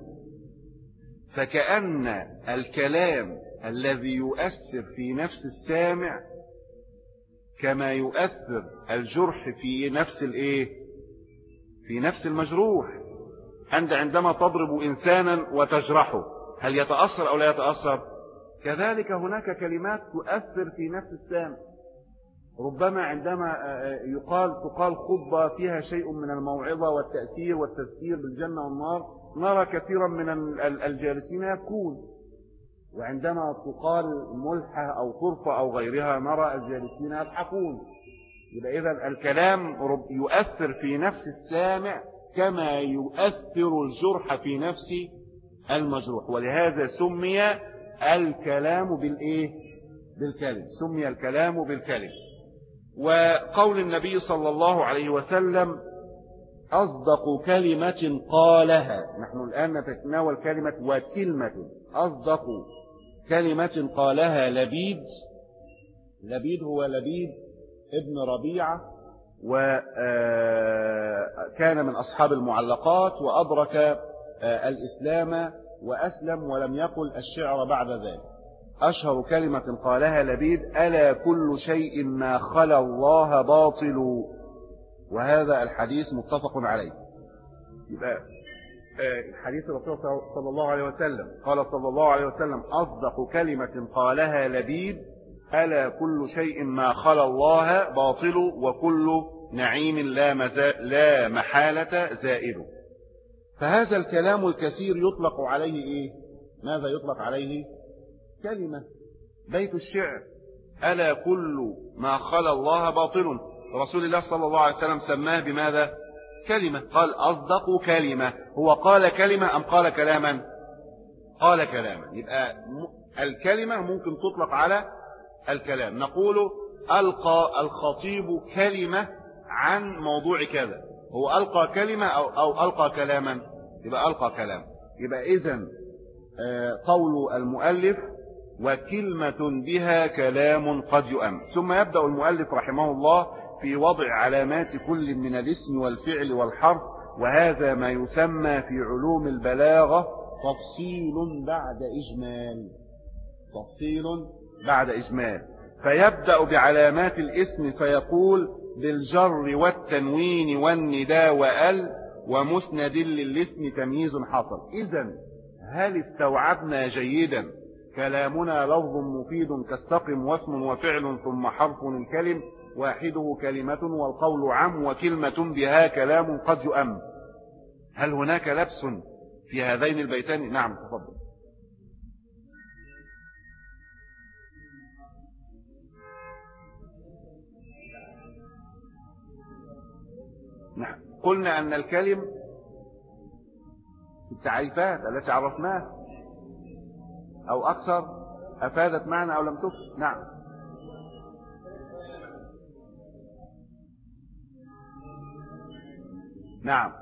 A: فكأن الكلام الذي يؤثر في نفس السامع كما يؤثر الجرح في نفس الايه في نفس المجروح. أنت عندما تضرب إنسانا وتجرحه هل يتأثر أو لا يتأثر؟ كذلك هناك كلمات تؤثر في نفس السامع. ربما عندما يقال تقال خطبة فيها شيء من الموعظة والتأثير والتذكير بالجنة والنار، نرى كثيرا من الجالسين يبكون، وعندما تقال ملحة أو طرفة أو غيرها نرى الجالسين يضحكون. يبقى إذا الكلام يؤثر في نفس السامع كما يؤثر الجرح في نفس المجروح، ولهذا سمي الكلام بالإيه؟ بالكلم. سمي الكلام بالكلم. وقول النبي صلى الله عليه وسلم أصدق كلمة قالها، نحن الآن نتناول كلمة وكلمة. أصدق كلمة قالها لبيد. لبيد هو لبيد ابن ربيعة، وكان من أصحاب المعلقات، وأدرك الإسلام وأسلم ولم يقل الشعر بعد ذلك. أشهر كلمة قالها لبيد ألا كل شيء ما خلا الله باطل، وهذا الحديث متفق عليه. يبقى الحديث الرسول صلى الله عليه وسلم قال صلى الله عليه وسلم أصدق كلمة قالها لبيد ألا كل شيء ما خلا الله باطل وكل نعيم لا, لا محالة زائد. فهذا الكلام الكثير يطلق عليه إيه؟ ماذا يطلق عليه؟ كلمة. بيت الشعر ألا كل ما خلا الله باطل، رسول الله صلى الله عليه وسلم سماه بماذا؟ كلمة. قال أصدق كلمة. هو قال كلمة أم قال كلاما؟ قال كلاما. يبقى الكلمة ممكن تطلق على الكلام. نقول ألقى الخطيب كلمة عن موضوع كذا، هو ألقى كلمة أو, أو ألقى كلاما؟ يبقى ألقى كلام. يبقى إذن قول المؤلف وكلمة بها كلام قد يؤم. ثم يبدأ المؤلف رحمه الله في وضع علامات كل من الاسم والفعل والحرف، وهذا ما يسمى في علوم البلاغة تفصيل بعد إجمال. تفصيل بعد إجمال. فيبدأ بعلامات الاسم فيقول بالجر والتنوين والنداء وال ومسند للاسم تمييز حصل. إذن هل استوعبنا جيدا كلامنا لفظ مفيد كاستقم واسم وفعل ثم حرف الكلم واحده كلمة والقول عم وكلمة بها كلام قد يؤم؟ هل هناك لبس في هذين البيتين؟ نعم تفضل. قلنا أن الكلم التعريفات التي عرفناها أو أكثر أفادت معنى أو لم تفد. نعم. نعم.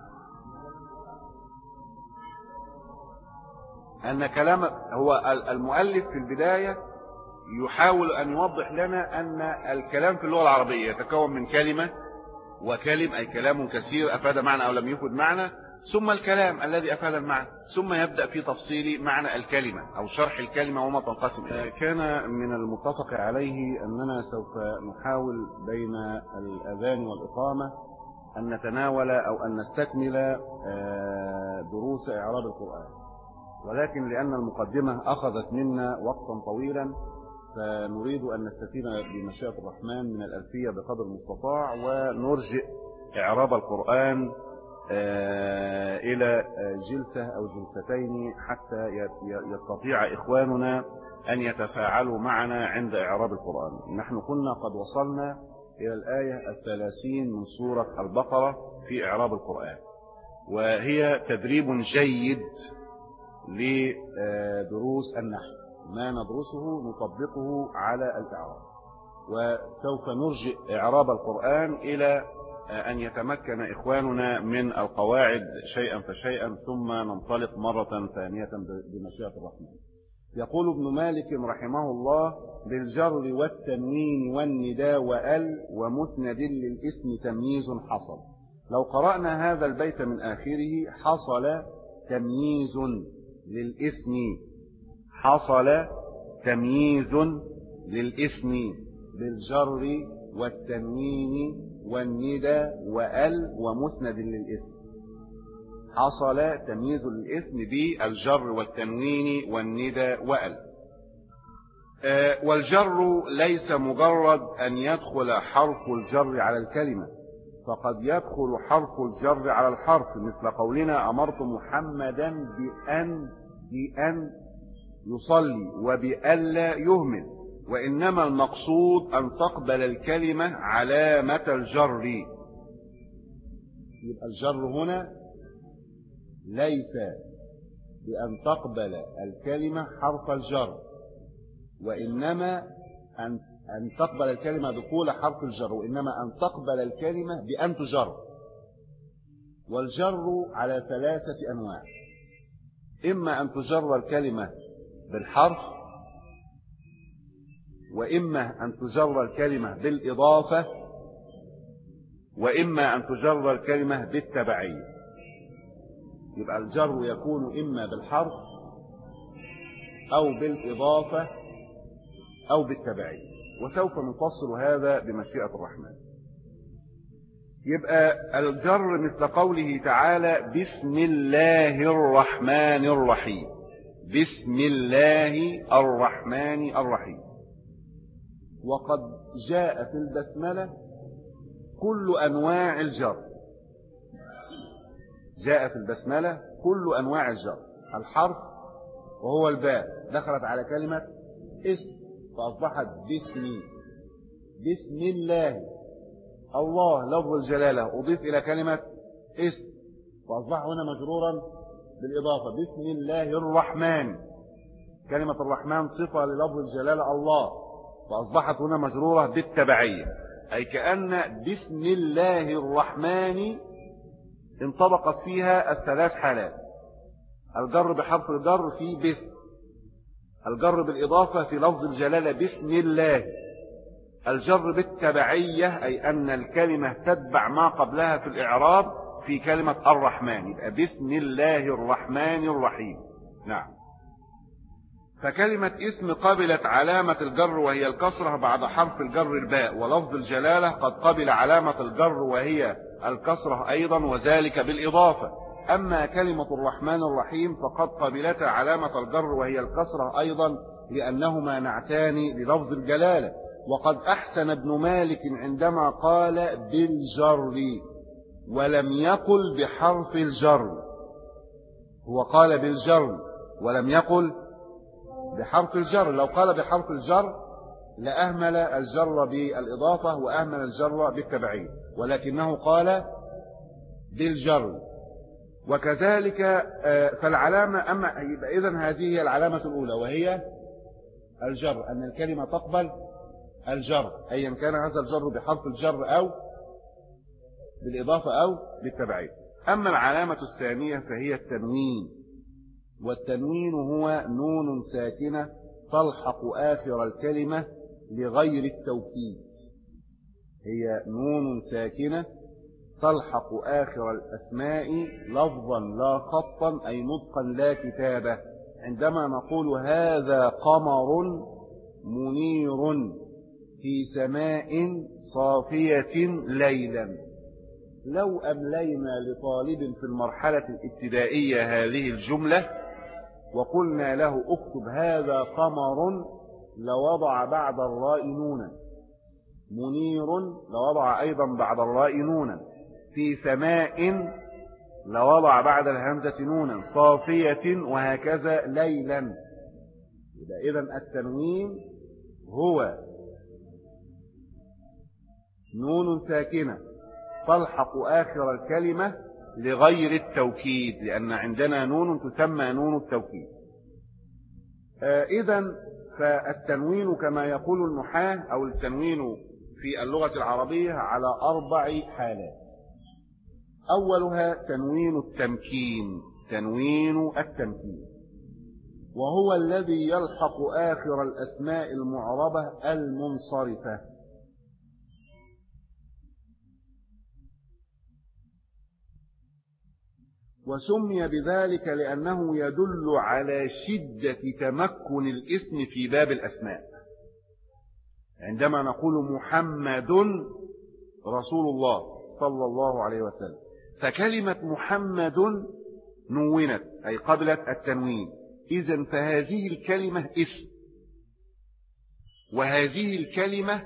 A: أن كلام هو المؤلف في البداية يحاول أن يوضح لنا أن الكلام في اللغة العربية يتكون من كلمة وكلم، أي كلام كثير أفاد معنى أو لم يفد معنى، ثم الكلام الذي أفاد المعنى، ثم يبدأ في تفصيل معنى الكلمة أو شرح الكلمة وما تنقسم إليه. كان من المتفق عليه أننا سوف نحاول بين الأذان والإقامة أن نتناول أو أن نستكمل دروس إعراب القرآن، ولكن لأن المقدمة أخذت منا وقتا طويلا فنريد أن نستفيد بمشيئة الرحمن من الألفية بقدر المستطاع، ونرجئ إعراب القرآن إلى جلسة أو جلستين حتى يستطيع إخواننا أن يتفاعلوا معنا عند إعراب القرآن. نحن كنا قد وصلنا إلى الآية الثلاثين من سورة البقرة في إعراب القرآن، وهي تدريب جيد لدروس النحو، ما ندرسه نطبقه على الإعراب، وسوف نرجئ إعراب القرآن إلى أن يتمكن إخواننا من القواعد شيئا فشيئا، ثم ننطلق مرة ثانية بمشيئة الرحمن. يقول ابن مالك رحمه الله: بالجر والتنوين والنداء وأل ومسند للاسم تمييز حصل. لو قرأنا هذا البيت من آخره: حصل تمييز للاسم، حصل تمييز للاسم بالجر والتنوين والندى وأل ومسند للاسم. حصل تمييز للاسم بالجر والتنوين والندى وأل. أه والجر ليس مجرد أن يدخل حرف الجر على الكلمة، فقد يدخل حرف الجر على الحرف، مثل قولنا: أمرت محمدا بأن بأن يصلي وبألا يهمل، وإنما المقصود أن تقبل الكلمة علامة الجر. يبقى الجر هنا ليس بأن تقبل الكلمة حرف الجر، وإنما أن أن تقبل الكلمة دخول حرف الجر، وإنما أن تقبل الكلمة بأن تجر. والجر على ثلاثة أنواع: إما أن تجر الكلمة بالحرف، وإما أن تجر الكلمة بالإضافة، وإما أن تجر الكلمة بالتبعية. يبقى الجر يكون إما بالحرف أو بالإضافة أو بالتبعية، وسوف نفصل هذا بمشيئة الرحمن. يبقى الجر مثل قوله تعالى: بسم الله الرحمن الرحيم، بسم الله الرحمن الرحيم. وقد جاء في البسملة كل أنواع الجر، جاء في البسملة كل أنواع الجر. الحرف وهو الباء دخلت على كلمة اسم فأصبحت باسمي، بسم الله. الله لفظ الجلالة أضيف إلى كلمة اسم فأصبح هنا مجرورا بالإضافة، بسم الله الرحمن. كلمة الرحمن صفة للفظ الجلالة الله، فأصبحت هنا مجرورة بالتبعية، أي كأن بسم الله الرحمن انطبقت فيها الثلاث حالات: الجر بحرف الجر في بسم، الجر بالإضافة في لفظ الجلالة بسم الله، الجر بالتبعية أي أن الكلمة تتبع ما قبلها في الإعراب في كلمة الرحمن، يبقى بسم الله الرحمن الرحيم. نعم. فكلمة اسم قبلت علامة الجر وهي الكسرة بعد حرف الجر الباء، ولفظ الجلالة قد قبل علامة الجر وهي الكسرة أيضا، وذلك بالإضافة. أما كلمة الرحمن الرحيم فقد قبلت علامة الجر وهي الكسرة أيضا، لأنهما نعتان للفظ الجلالة. وقد أحسن ابن مالك عندما قال بالجر ولم يقل بحرف الجر، هو قال بالجر ولم يقل بحرف الجر. لو قال بحرف الجر لأهمل الجر بالإضافة وأهمل الجر بالتبعية، ولكنه قال بالجر وكذلك فالعلامة أما يبقى إذن هذه هي العلامة الأولى وهي الجر، أن الكلمة تقبل الجر أيا كان هذا الجر بحرف الجر أو بالإضافة أو بالتبعيد. أما العلامة الثانية فهي التنوين، والتنوين هو نون ساكنة تلحق آخر الكلمة لغير التوكيد. هي نون ساكنة تلحق آخر الأسماء لفظا لا خطا أي نطقا لا كتابة. عندما نقول هذا قمر منير في سماء صافية ليلا، لو أملينا لطالب في المرحلة الابتدائية هذه الجملة وقلنا له اكتب هذا قمر لوضع بعد الراء نونا، منير لوضع أيضا بعد الراء نونا، في سماء لوضع بعد الهمزة نونا، صافية وهكذا ليلا. إذن التنوين هو نون ساكنة تلحق آخر الكلمة لغير التوكيد، لأن عندنا نون تسمى نون التوكيد. آه إذن فالتنوين كما يقول النحاة أو التنوين في اللغة العربية على أربع حالات. أولها تنوين التمكين، تنوين التمكين وهو الذي يلحق آخر الأسماء المعربة المنصرفة. وسمي بذلك لأنه يدل على شدة تمكن الاسم في باب الأسماء. عندما نقول محمد رسول الله صلى الله عليه وسلم، فكلمة محمد نونت أي قبلت التنوين، إذن فهذه الكلمة اسم، وهذه الكلمة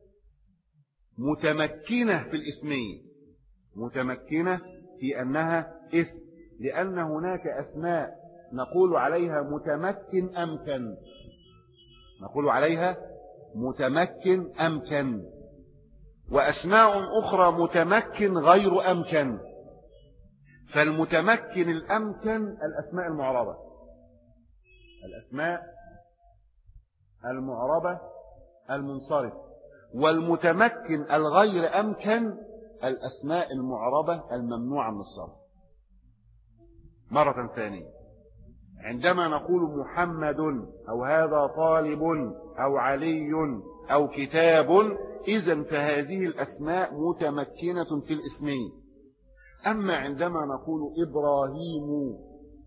A: متمكنة في الاسمية، متمكنة في أنها اسم، لأن هناك أسماء نقول عليها متمكن أمكن، نقول عليها متمكن أمكن، وأسماء أخرى متمكن غير أمكن. فالمتمكن الأمكن الأسماء المعربة، الأسماء المعربة المنصرفة، والمتمكن الغير أمكن الأسماء المعربة الممنوعة من الصرف. مرة ثانية، عندما نقول محمد أو هذا طالب أو علي أو كتاب، إذن فهذه الأسماء متمكنة في الاسمين. أما عندما نقول إبراهيم،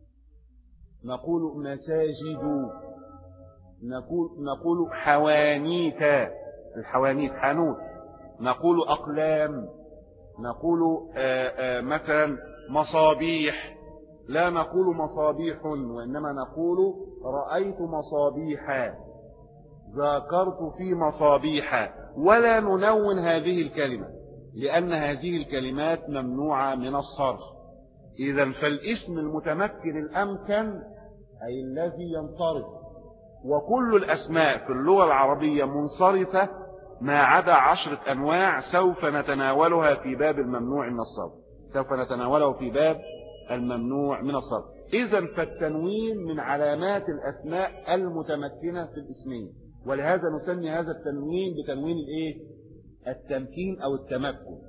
A: نقول مساجد، نقول, نقول حوانيت، الحوانيت حانوت، نقول أقلام، نقول آآ آآ مثلا مصابيح، لا نقول مصابيح وإنما نقول رأيت مصابيح، ذاكرت في مصابيح، ولا ننون هذه الكلمة لأن هذه الكلمات ممنوعة من الصرف. إذن فالاسم المتمكن الأمكن أي الذي ينصرف، وكل الأسماء في اللغة العربية منصرفة ما عدا عشرة أنواع سوف نتناولها في باب الممنوع من الصرف، سوف نتناوله في باب الممنوع من الصرف. إذن فالتنوين من علامات الأسماء المتمكنة في الاسمين، ولهذا نسمي هذا التنوين بتنوين الايه؟ التمكين أو التمكن.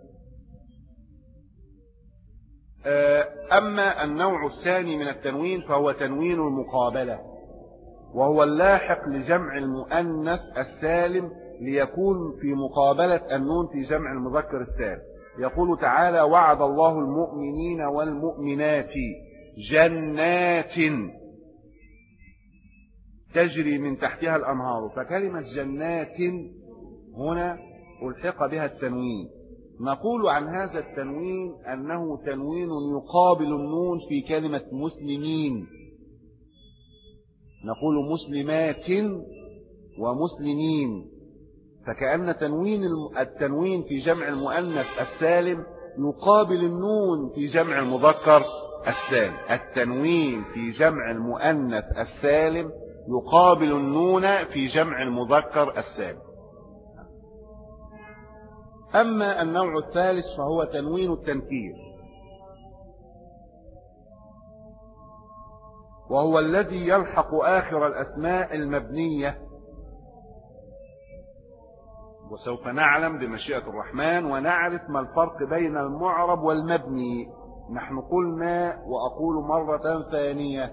A: أما النوع الثاني من التنوين فهو تنوين المقابلة، وهو اللاحق لجمع المؤنث السالم ليكون في مقابلة النون في جمع المذكر السالم. يقول تعالى: وعد الله المؤمنين والمؤمنات جنات تجري من تحتها الأنهار. فكلمة جنات هنا ألحق بها التنوين. نقول عن هذا التنوين أنه تنوين يقابل النون في كلمة مسلمين، نقول مسلمات ومسلمين، فكأن تنوين التنوين في جمع المؤنث السالم يقابل النون في جمع المذكر السالم. التنوين في جمع المؤنث السالم يقابل النون في جمع المذكر السالم. أما النوع الثالث فهو تنوين التنكير. وهو الذي يلحق آخر الأسماء المبنية. وسوف نعلم بمشيئة الرحمن ونعرف ما الفرق بين المعرب والمبني. نحن قلنا وأقول مرة ثانية: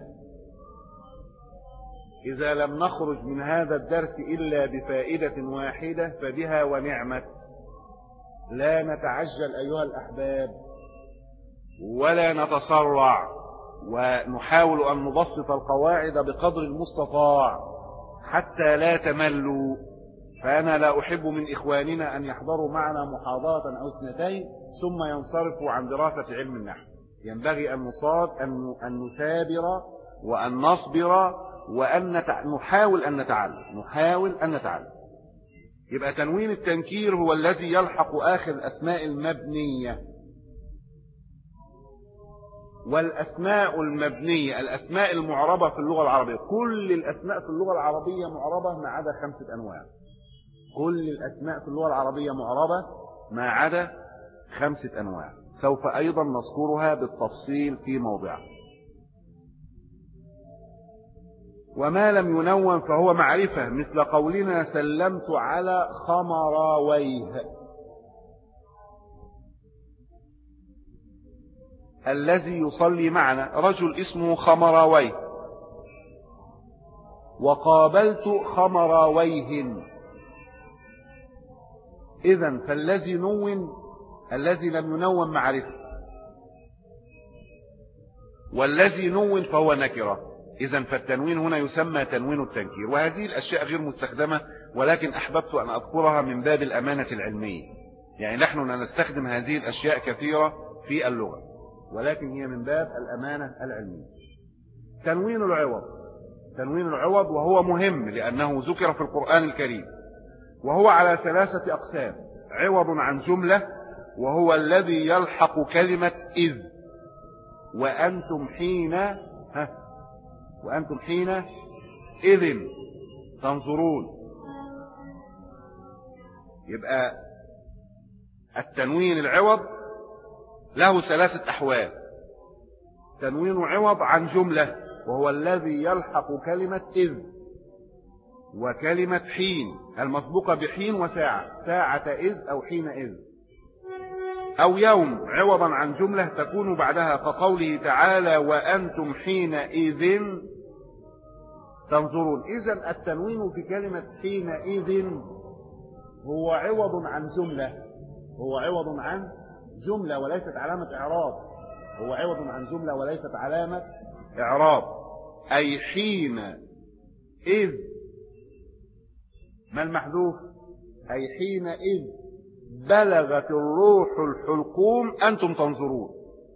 A: إذا لم نخرج من هذا الدرس إلا بفائدة واحدة فبها ونعمت. لا نتعجل أيها الأحباب ولا نتسرع، ونحاول أن نبسط القواعد بقدر المستطاع حتى لا تملوا. فأنا لا أحب من إخواننا أن يحضروا معنا محاضرة أو اثنتين ثم ينصرفوا عن دراسة علم النحو. ينبغي أن نصاد أن نثابر وأن نصبر وأن نحاول أن نتعلم نحاول أن نتعلم. يبقى تنوين التنكير هو الذي يلحق آخر الأسماء المبنية. والأسماء المبنية الأسماء المعربة في اللغة العربية، كل الأسماء في اللغة العربية معربة ما عدا خمسة أنواع. كل الأسماء في اللغة العربية معربة ما عدا خمسة أنواع، سوف أيضا نذكرها بالتفصيل في موضعها. وما لم ينون فهو معرفة، مثل قولنا سلمت على خمراويه. الذي يصلي معنا رجل اسمه خمراويه، وقابلت خمراويه. إذن فالذي نون الذي لم ينون معرفة، والذي نون فهو نكرة. إذن فالتنوين هنا يسمى تنوين التنكير. وهذه الأشياء غير مستخدمة، ولكن أحببت أن أذكرها من باب الأمانة العلمية. يعني نحن لا نستخدم هذه الأشياء كثيرة في اللغة، ولكن هي من باب الأمانة العلمية. تنوين العوض، تنوين العوض وهو مهم لأنه ذكر في القرآن الكريم، وهو على ثلاثة أقسام: عوض عن جملة، وهو الذي يلحق كلمة إذ، وأنتم حين ها وأنتم حين إذن تنظرون. يبقى التنوين العوض له ثلاثة أحوال: تنوين عوض عن جملة، وهو الذي يلحق كلمة إذ وكلمة حين المسبوقة بحين وساعة، ساعة إذ أو حين إذ. أو يوم عوضا عن جملة تكون بعدها كقوله تعالى وأنتم حينئذ تنظرون. إذن التنوين في كلمة حينئذ هو عوض عن جملة، هو عوض عن جملة وليست علامة إعراب، هو عوض عن جملة وليست علامة إعراب. أي حين إذ، ما المحذوف؟ أي حين إذ بلغت الروح الحلقوم أنتم تنظرون.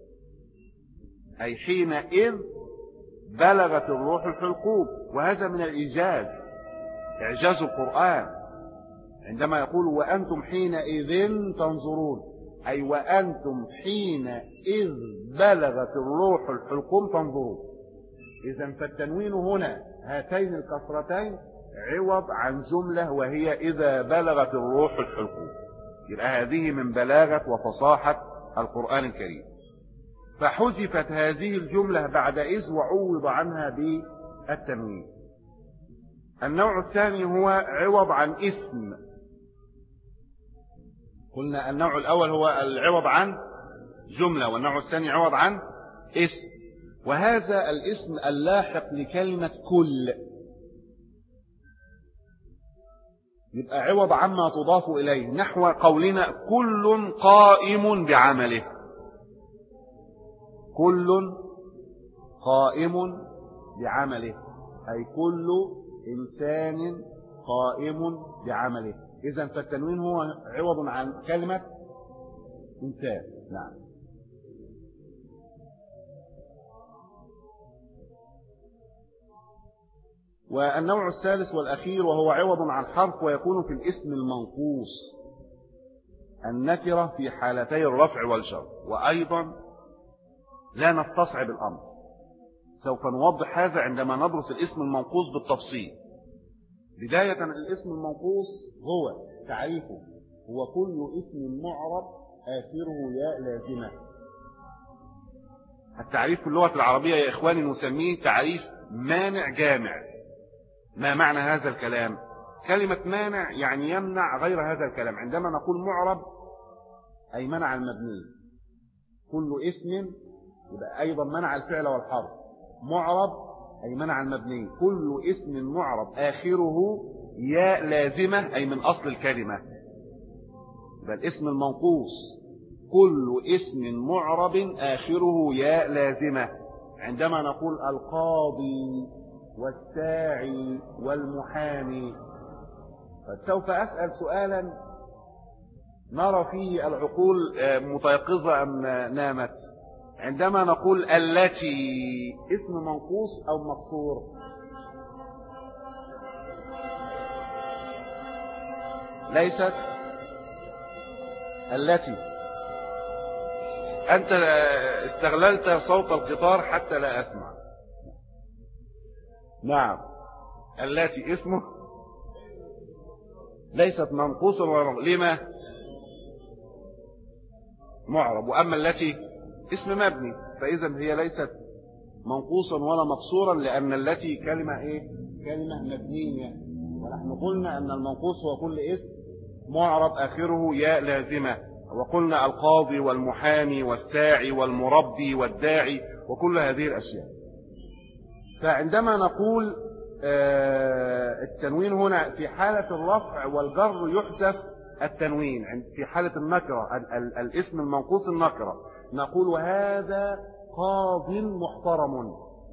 A: أي حين إذ بلغت الروح الحلقوم. وهذا من الإيجاز، إعجاز القرآن عندما يقول وأنتم حينئذ تنظرون، أي وأنتم حينئذ بلغت الروح الحلقوم تنظرون. إذن فالتنوين هنا هاتين الكسرتين عوض عن جملة وهي إذا بلغت الروح الحلقوم. يبقى هذه من بلاغة وفصاحة القرآن الكريم. فحذفت هذه الجملة بعد إذ وعوض عنها بالتنوين. النوع الثاني هو عوض عن اسم. قلنا النوع الأول هو العوض عن جملة، والنوع الثاني عوض عن اسم. وهذا الاسم اللاحق لكلمة كل، يبقى عوض عما تضاف إليه، نحو قولنا كل قائم بعمله. كل قائم بعمله، أي كل إنسان قائم بعمله. إذن فالتنوين هو عوض عن كلمة إنسان. نعم. والنوع الثالث والأخير وهو عوض عن حرف، ويكون في الاسم المنقوص النكرة في حالتي الرفع والجر. وأيضا لا نستصعب الأمر، سوف نوضح هذا عندما ندرس الاسم المنقوص بالتفصيل. بداية الاسم المنقوص هو تعريفه هو كل اسم معرب آخره ياء لازمة. التعريف في اللغة العربية يا إخواني نسميه تعريف مانع جامع. ما معنى هذا الكلام؟ كلمة مانع يعني يمنع غير هذا الكلام. عندما نقول معرب أي منع المبني، كل اسم يبقى أيضا منع الفعل والحرف. معرب أي منع المبني، كل اسم معرب آخره ياء لازمة أي من أصل الكلمة. يبقى الاسم المنقوص كل اسم معرب آخره ياء لازمة. عندما نقول القاضي والساعي والمحامي، فسوف أسأل سؤالا نرى فيه العقول متيقظة أم نامت. عندما نقول التي اسم منقوص أو مقصور؟ ليست التي. أنت استغللت صوت القطار حتى لا أسمع. نعم التي اسمه ليست منقوصا ولا لما معرب، وأما التي اسم مبني، فإذا هي ليست منقوصا ولا مقصورا، لأن التي كلمة إيه؟ كلمة مبنية. ونحن قلنا أن المنقوص هو كل اسم معرب آخره ياء لازمة، وقلنا القاضي والمحامي والساعي والمربي والداعي وكل هذه الأشياء. فعندما نقول التنوين هنا في حالة الرفع والجر يحذف التنوين، في حالة النكرة الاسم المنقوص النكرة نقول وهذا قاض محترم،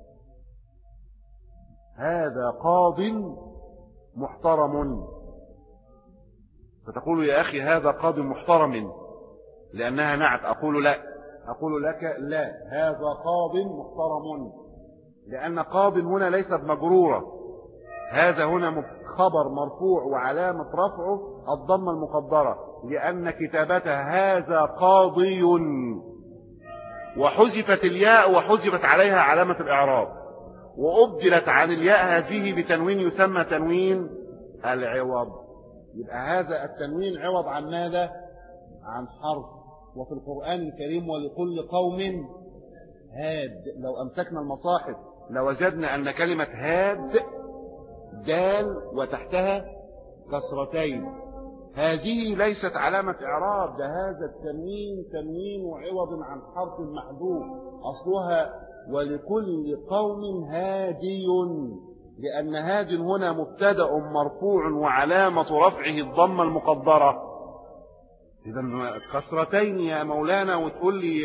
A: هذا قاض محترم. فتقول يا أخي هذا قاض محترم لأنها نعت. أقول لا، أقول لك لا، هذا قاض محترم، لأن قاض هنا ليست مجرورة، هذا هنا خبر مرفوع وعلامة رفعه الضمة المقدرة، لأن كتابتها هذا قاضي، وحذفت الياء وحذفت عليها علامة الإعراب، وأبدلت عن الياء هذه بتنوين يسمى تنوين العوض. يبقى هذا التنوين عوض عن ماذا؟ عن حرف. وفي القرآن الكريم ولكل قوم هاد، لو أمسكنا المصاحف لوجدنا أن كلمة هاد دال وتحتها كسرتين، هذه ليست علامة إعراب، ده هذا التنوين تنوين وعوض عن حرف محذوف. أصلها ولكل قوم هادي، لأن هاد هنا مبتدأ مرفوع وعلامة رفعه الضمة المقدرة. إذا كسرتين يا مولانا وتقول لي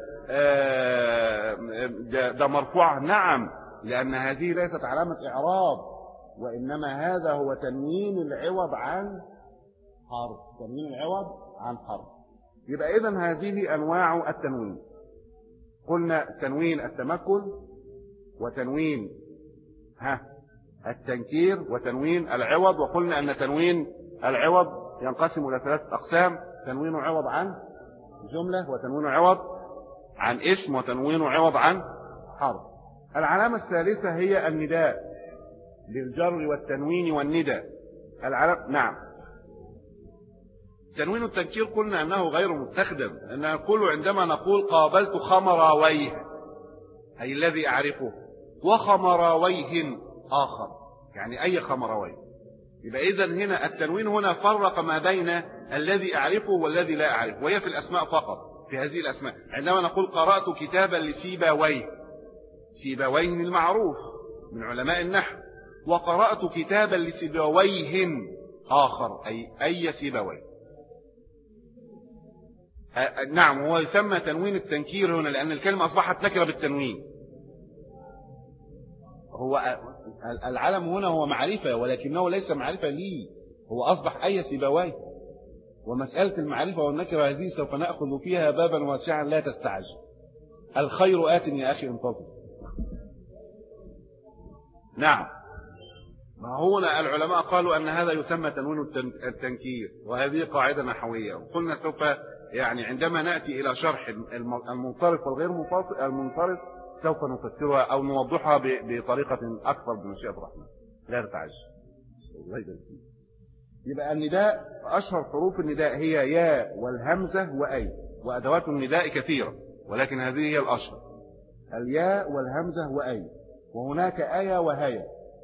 A: ده مرفوع؟ نعم، لأن هذه ليست علامة إعراب، وإنما هذا هو تنوين العوض عن حرف، تنوين العوض عن حرف. يبقى إذن هذه أنواع التنوين. قلنا تنوين التمكن، وتنوين ها التنكير، وتنوين العوض. وقلنا أن تنوين العوض ينقسم إلى ثلاثة أقسام: تنوين عوض عن جملة، وتنوين عوض عن اسم، وتنوين عوض عن حرف. العلامة الثالثة هي النداء بالجر والتنوين والنداء. العلامة نعم. تنوين التنكير قلنا أنه غير مستخدم، أن نقول عندما نقول قابلت خمراويه أي الذي أعرفه، وخمراويه آخر يعني أي خمراويه. يبقى إذن هنا التنوين هنا فرق ما بين الذي أعرفه والذي لا أعرفه، وهي في الأسماء فقط. في هذه الأسماء عندما نقول قرأت كتابا لسيبويه، سيبويه المعروف من علماء النحو، وقرأت كتابا لسيبويه آخر أي أي سيبويه. نعم، هو يسمى تنوين التنكير هنا لأن الكلمة أصبحت نكرة بالتنوين. هو العلم هنا هو معرفة، ولكنه ليس معرفة لي، هو أصبح أي سيبويه. ومسألة المعرفة والنكرة هذه سوف نأخذ فيها بابا واسعا، لا تستعجل. الخير آت يا أخي، انتظر. نعم، ما هنا العلماء قالوا أن هذا يسمى تنوين التنكير، وهذه قاعدة نحوية. وقلنا سوف يعني عندما نأتي إلى شرح المنصرف والغير المنصرف سوف نفسرها أو نوضحها بطريقة أكثر بمشيئة الرحمن، لا تتعجل. الله يبارك فيك. يبقى النداء أشهر حروف النداء هي يا والهمزة وأي، وأدوات النداء كثيرة ولكن هذه هي الأشهر. الياء والهمزة وأي، وهناك أيا وهيا.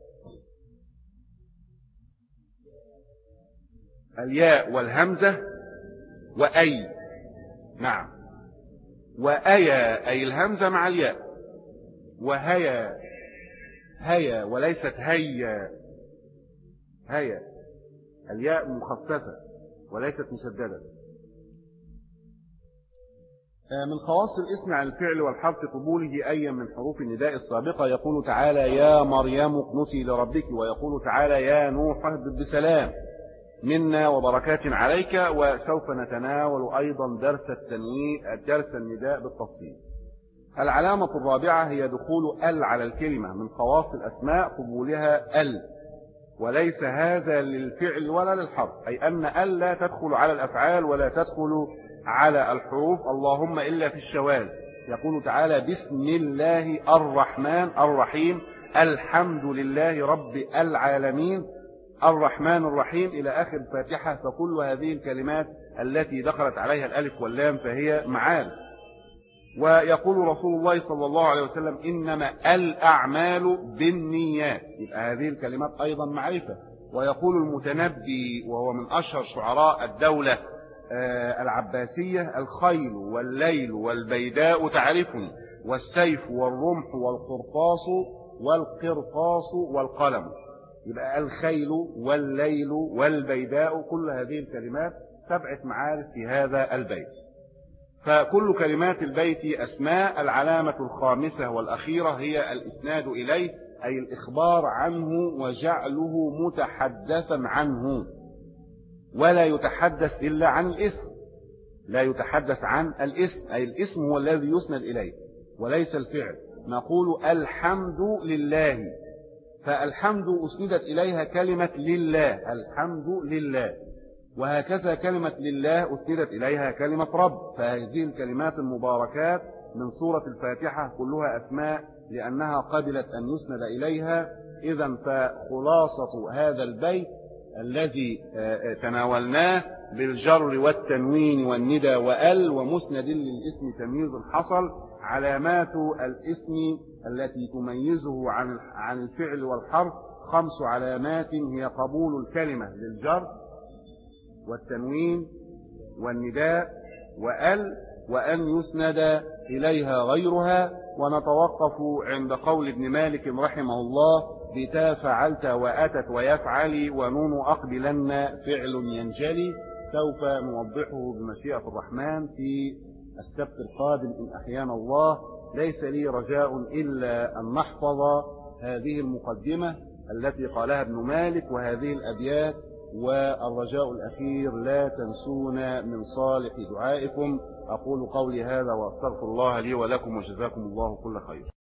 A: الياء والهمزة وأي، نعم، وأيا أي الهمزة مع الياء، وهيا هيا وليست هيا، هيا الياء مخففة وليست مشددة. من خواص الاسم على الفعل والحرف قبوله أي من حروف النداء السابقة. يقول تعالى يا مريم اقنتي لربك، ويقول تعالى يا نوح اهبط بسلام منا وبركات عليك. وسوف نتناول أيضا درس التنوين درس النداء بالتفصيل. العلامة الرابعة هي دخول ال على الكلمة. من خواص الأسماء قبولها ال، وليس هذا للفعل ولا للحرف، أي أن ال لا تدخل على الأفعال ولا تدخل على الحروف اللهم إلا في الشواذ. يقول تعالى بسم الله الرحمن الرحيم، الحمد لله رب العالمين، الرحمن الرحيم إلى آخر الفاتحة. فكل هذه الكلمات التي دخلت عليها الألف واللام فهي معارف. ويقول رسول الله صلى الله عليه وسلم إنما الأعمال بالنيات، يبقى هذه الكلمات أيضا معرفة. ويقول المتنبي وهو من أشهر شعراء الدولة العباسية الخيل والليل والبيداء تعرفني، والسيف والرمح والقرطاس والقرطاس والقلم. يبقى الخيل والليل والبيداء كل هذه الكلمات سبعة معارف في هذا البيت. فكل كلمات البيت أسماء. العلامة الخامسة والأخيرة هي الإسناد إليه، أي الإخبار عنه وجعله متحدثا عنه، ولا يتحدث إلا عن الاسم، لا يتحدث عن الاسم، أي الاسم هو الذي يسند إليه وليس الفعل. نقول الحمد لله، فالحمد أسندت إليها كلمة لله، الحمد لله. وهكذا كلمة لله أسندت إليها كلمة رب. فهذه الكلمات المباركات من سورة الفاتحة كلها أسماء لأنها قبلت أن يسند إليها. إذن فخلاصة هذا البيت الذي تناولناه بالجر والتنوين والندى وال ومسند للاسم تمييز حصل. علامات الاسم التي تميزه عن عن الفعل والحرف خمس علامات، هي قبول الكلمة للجر والتنوين والنداء وال، وأن يسند إليها غيرها. ونتوقف عند قول ابن مالك رحمه الله بتا فعلت وأتت ويفعل ونون أقبلن فعل ينجلي. سوف نوضحه بمشيئة الرحمن في السبت القادم إن أحيانا الله. ليس لي رجاء إلا أن نحفظ هذه المقدمة التي قالها ابن مالك وهذه الأبيات. والرجاء الأخير لا تنسونا من صالح دعائكم. أقول قولي هذا وأستغفر الله لي ولكم، وجزاكم الله كل خير.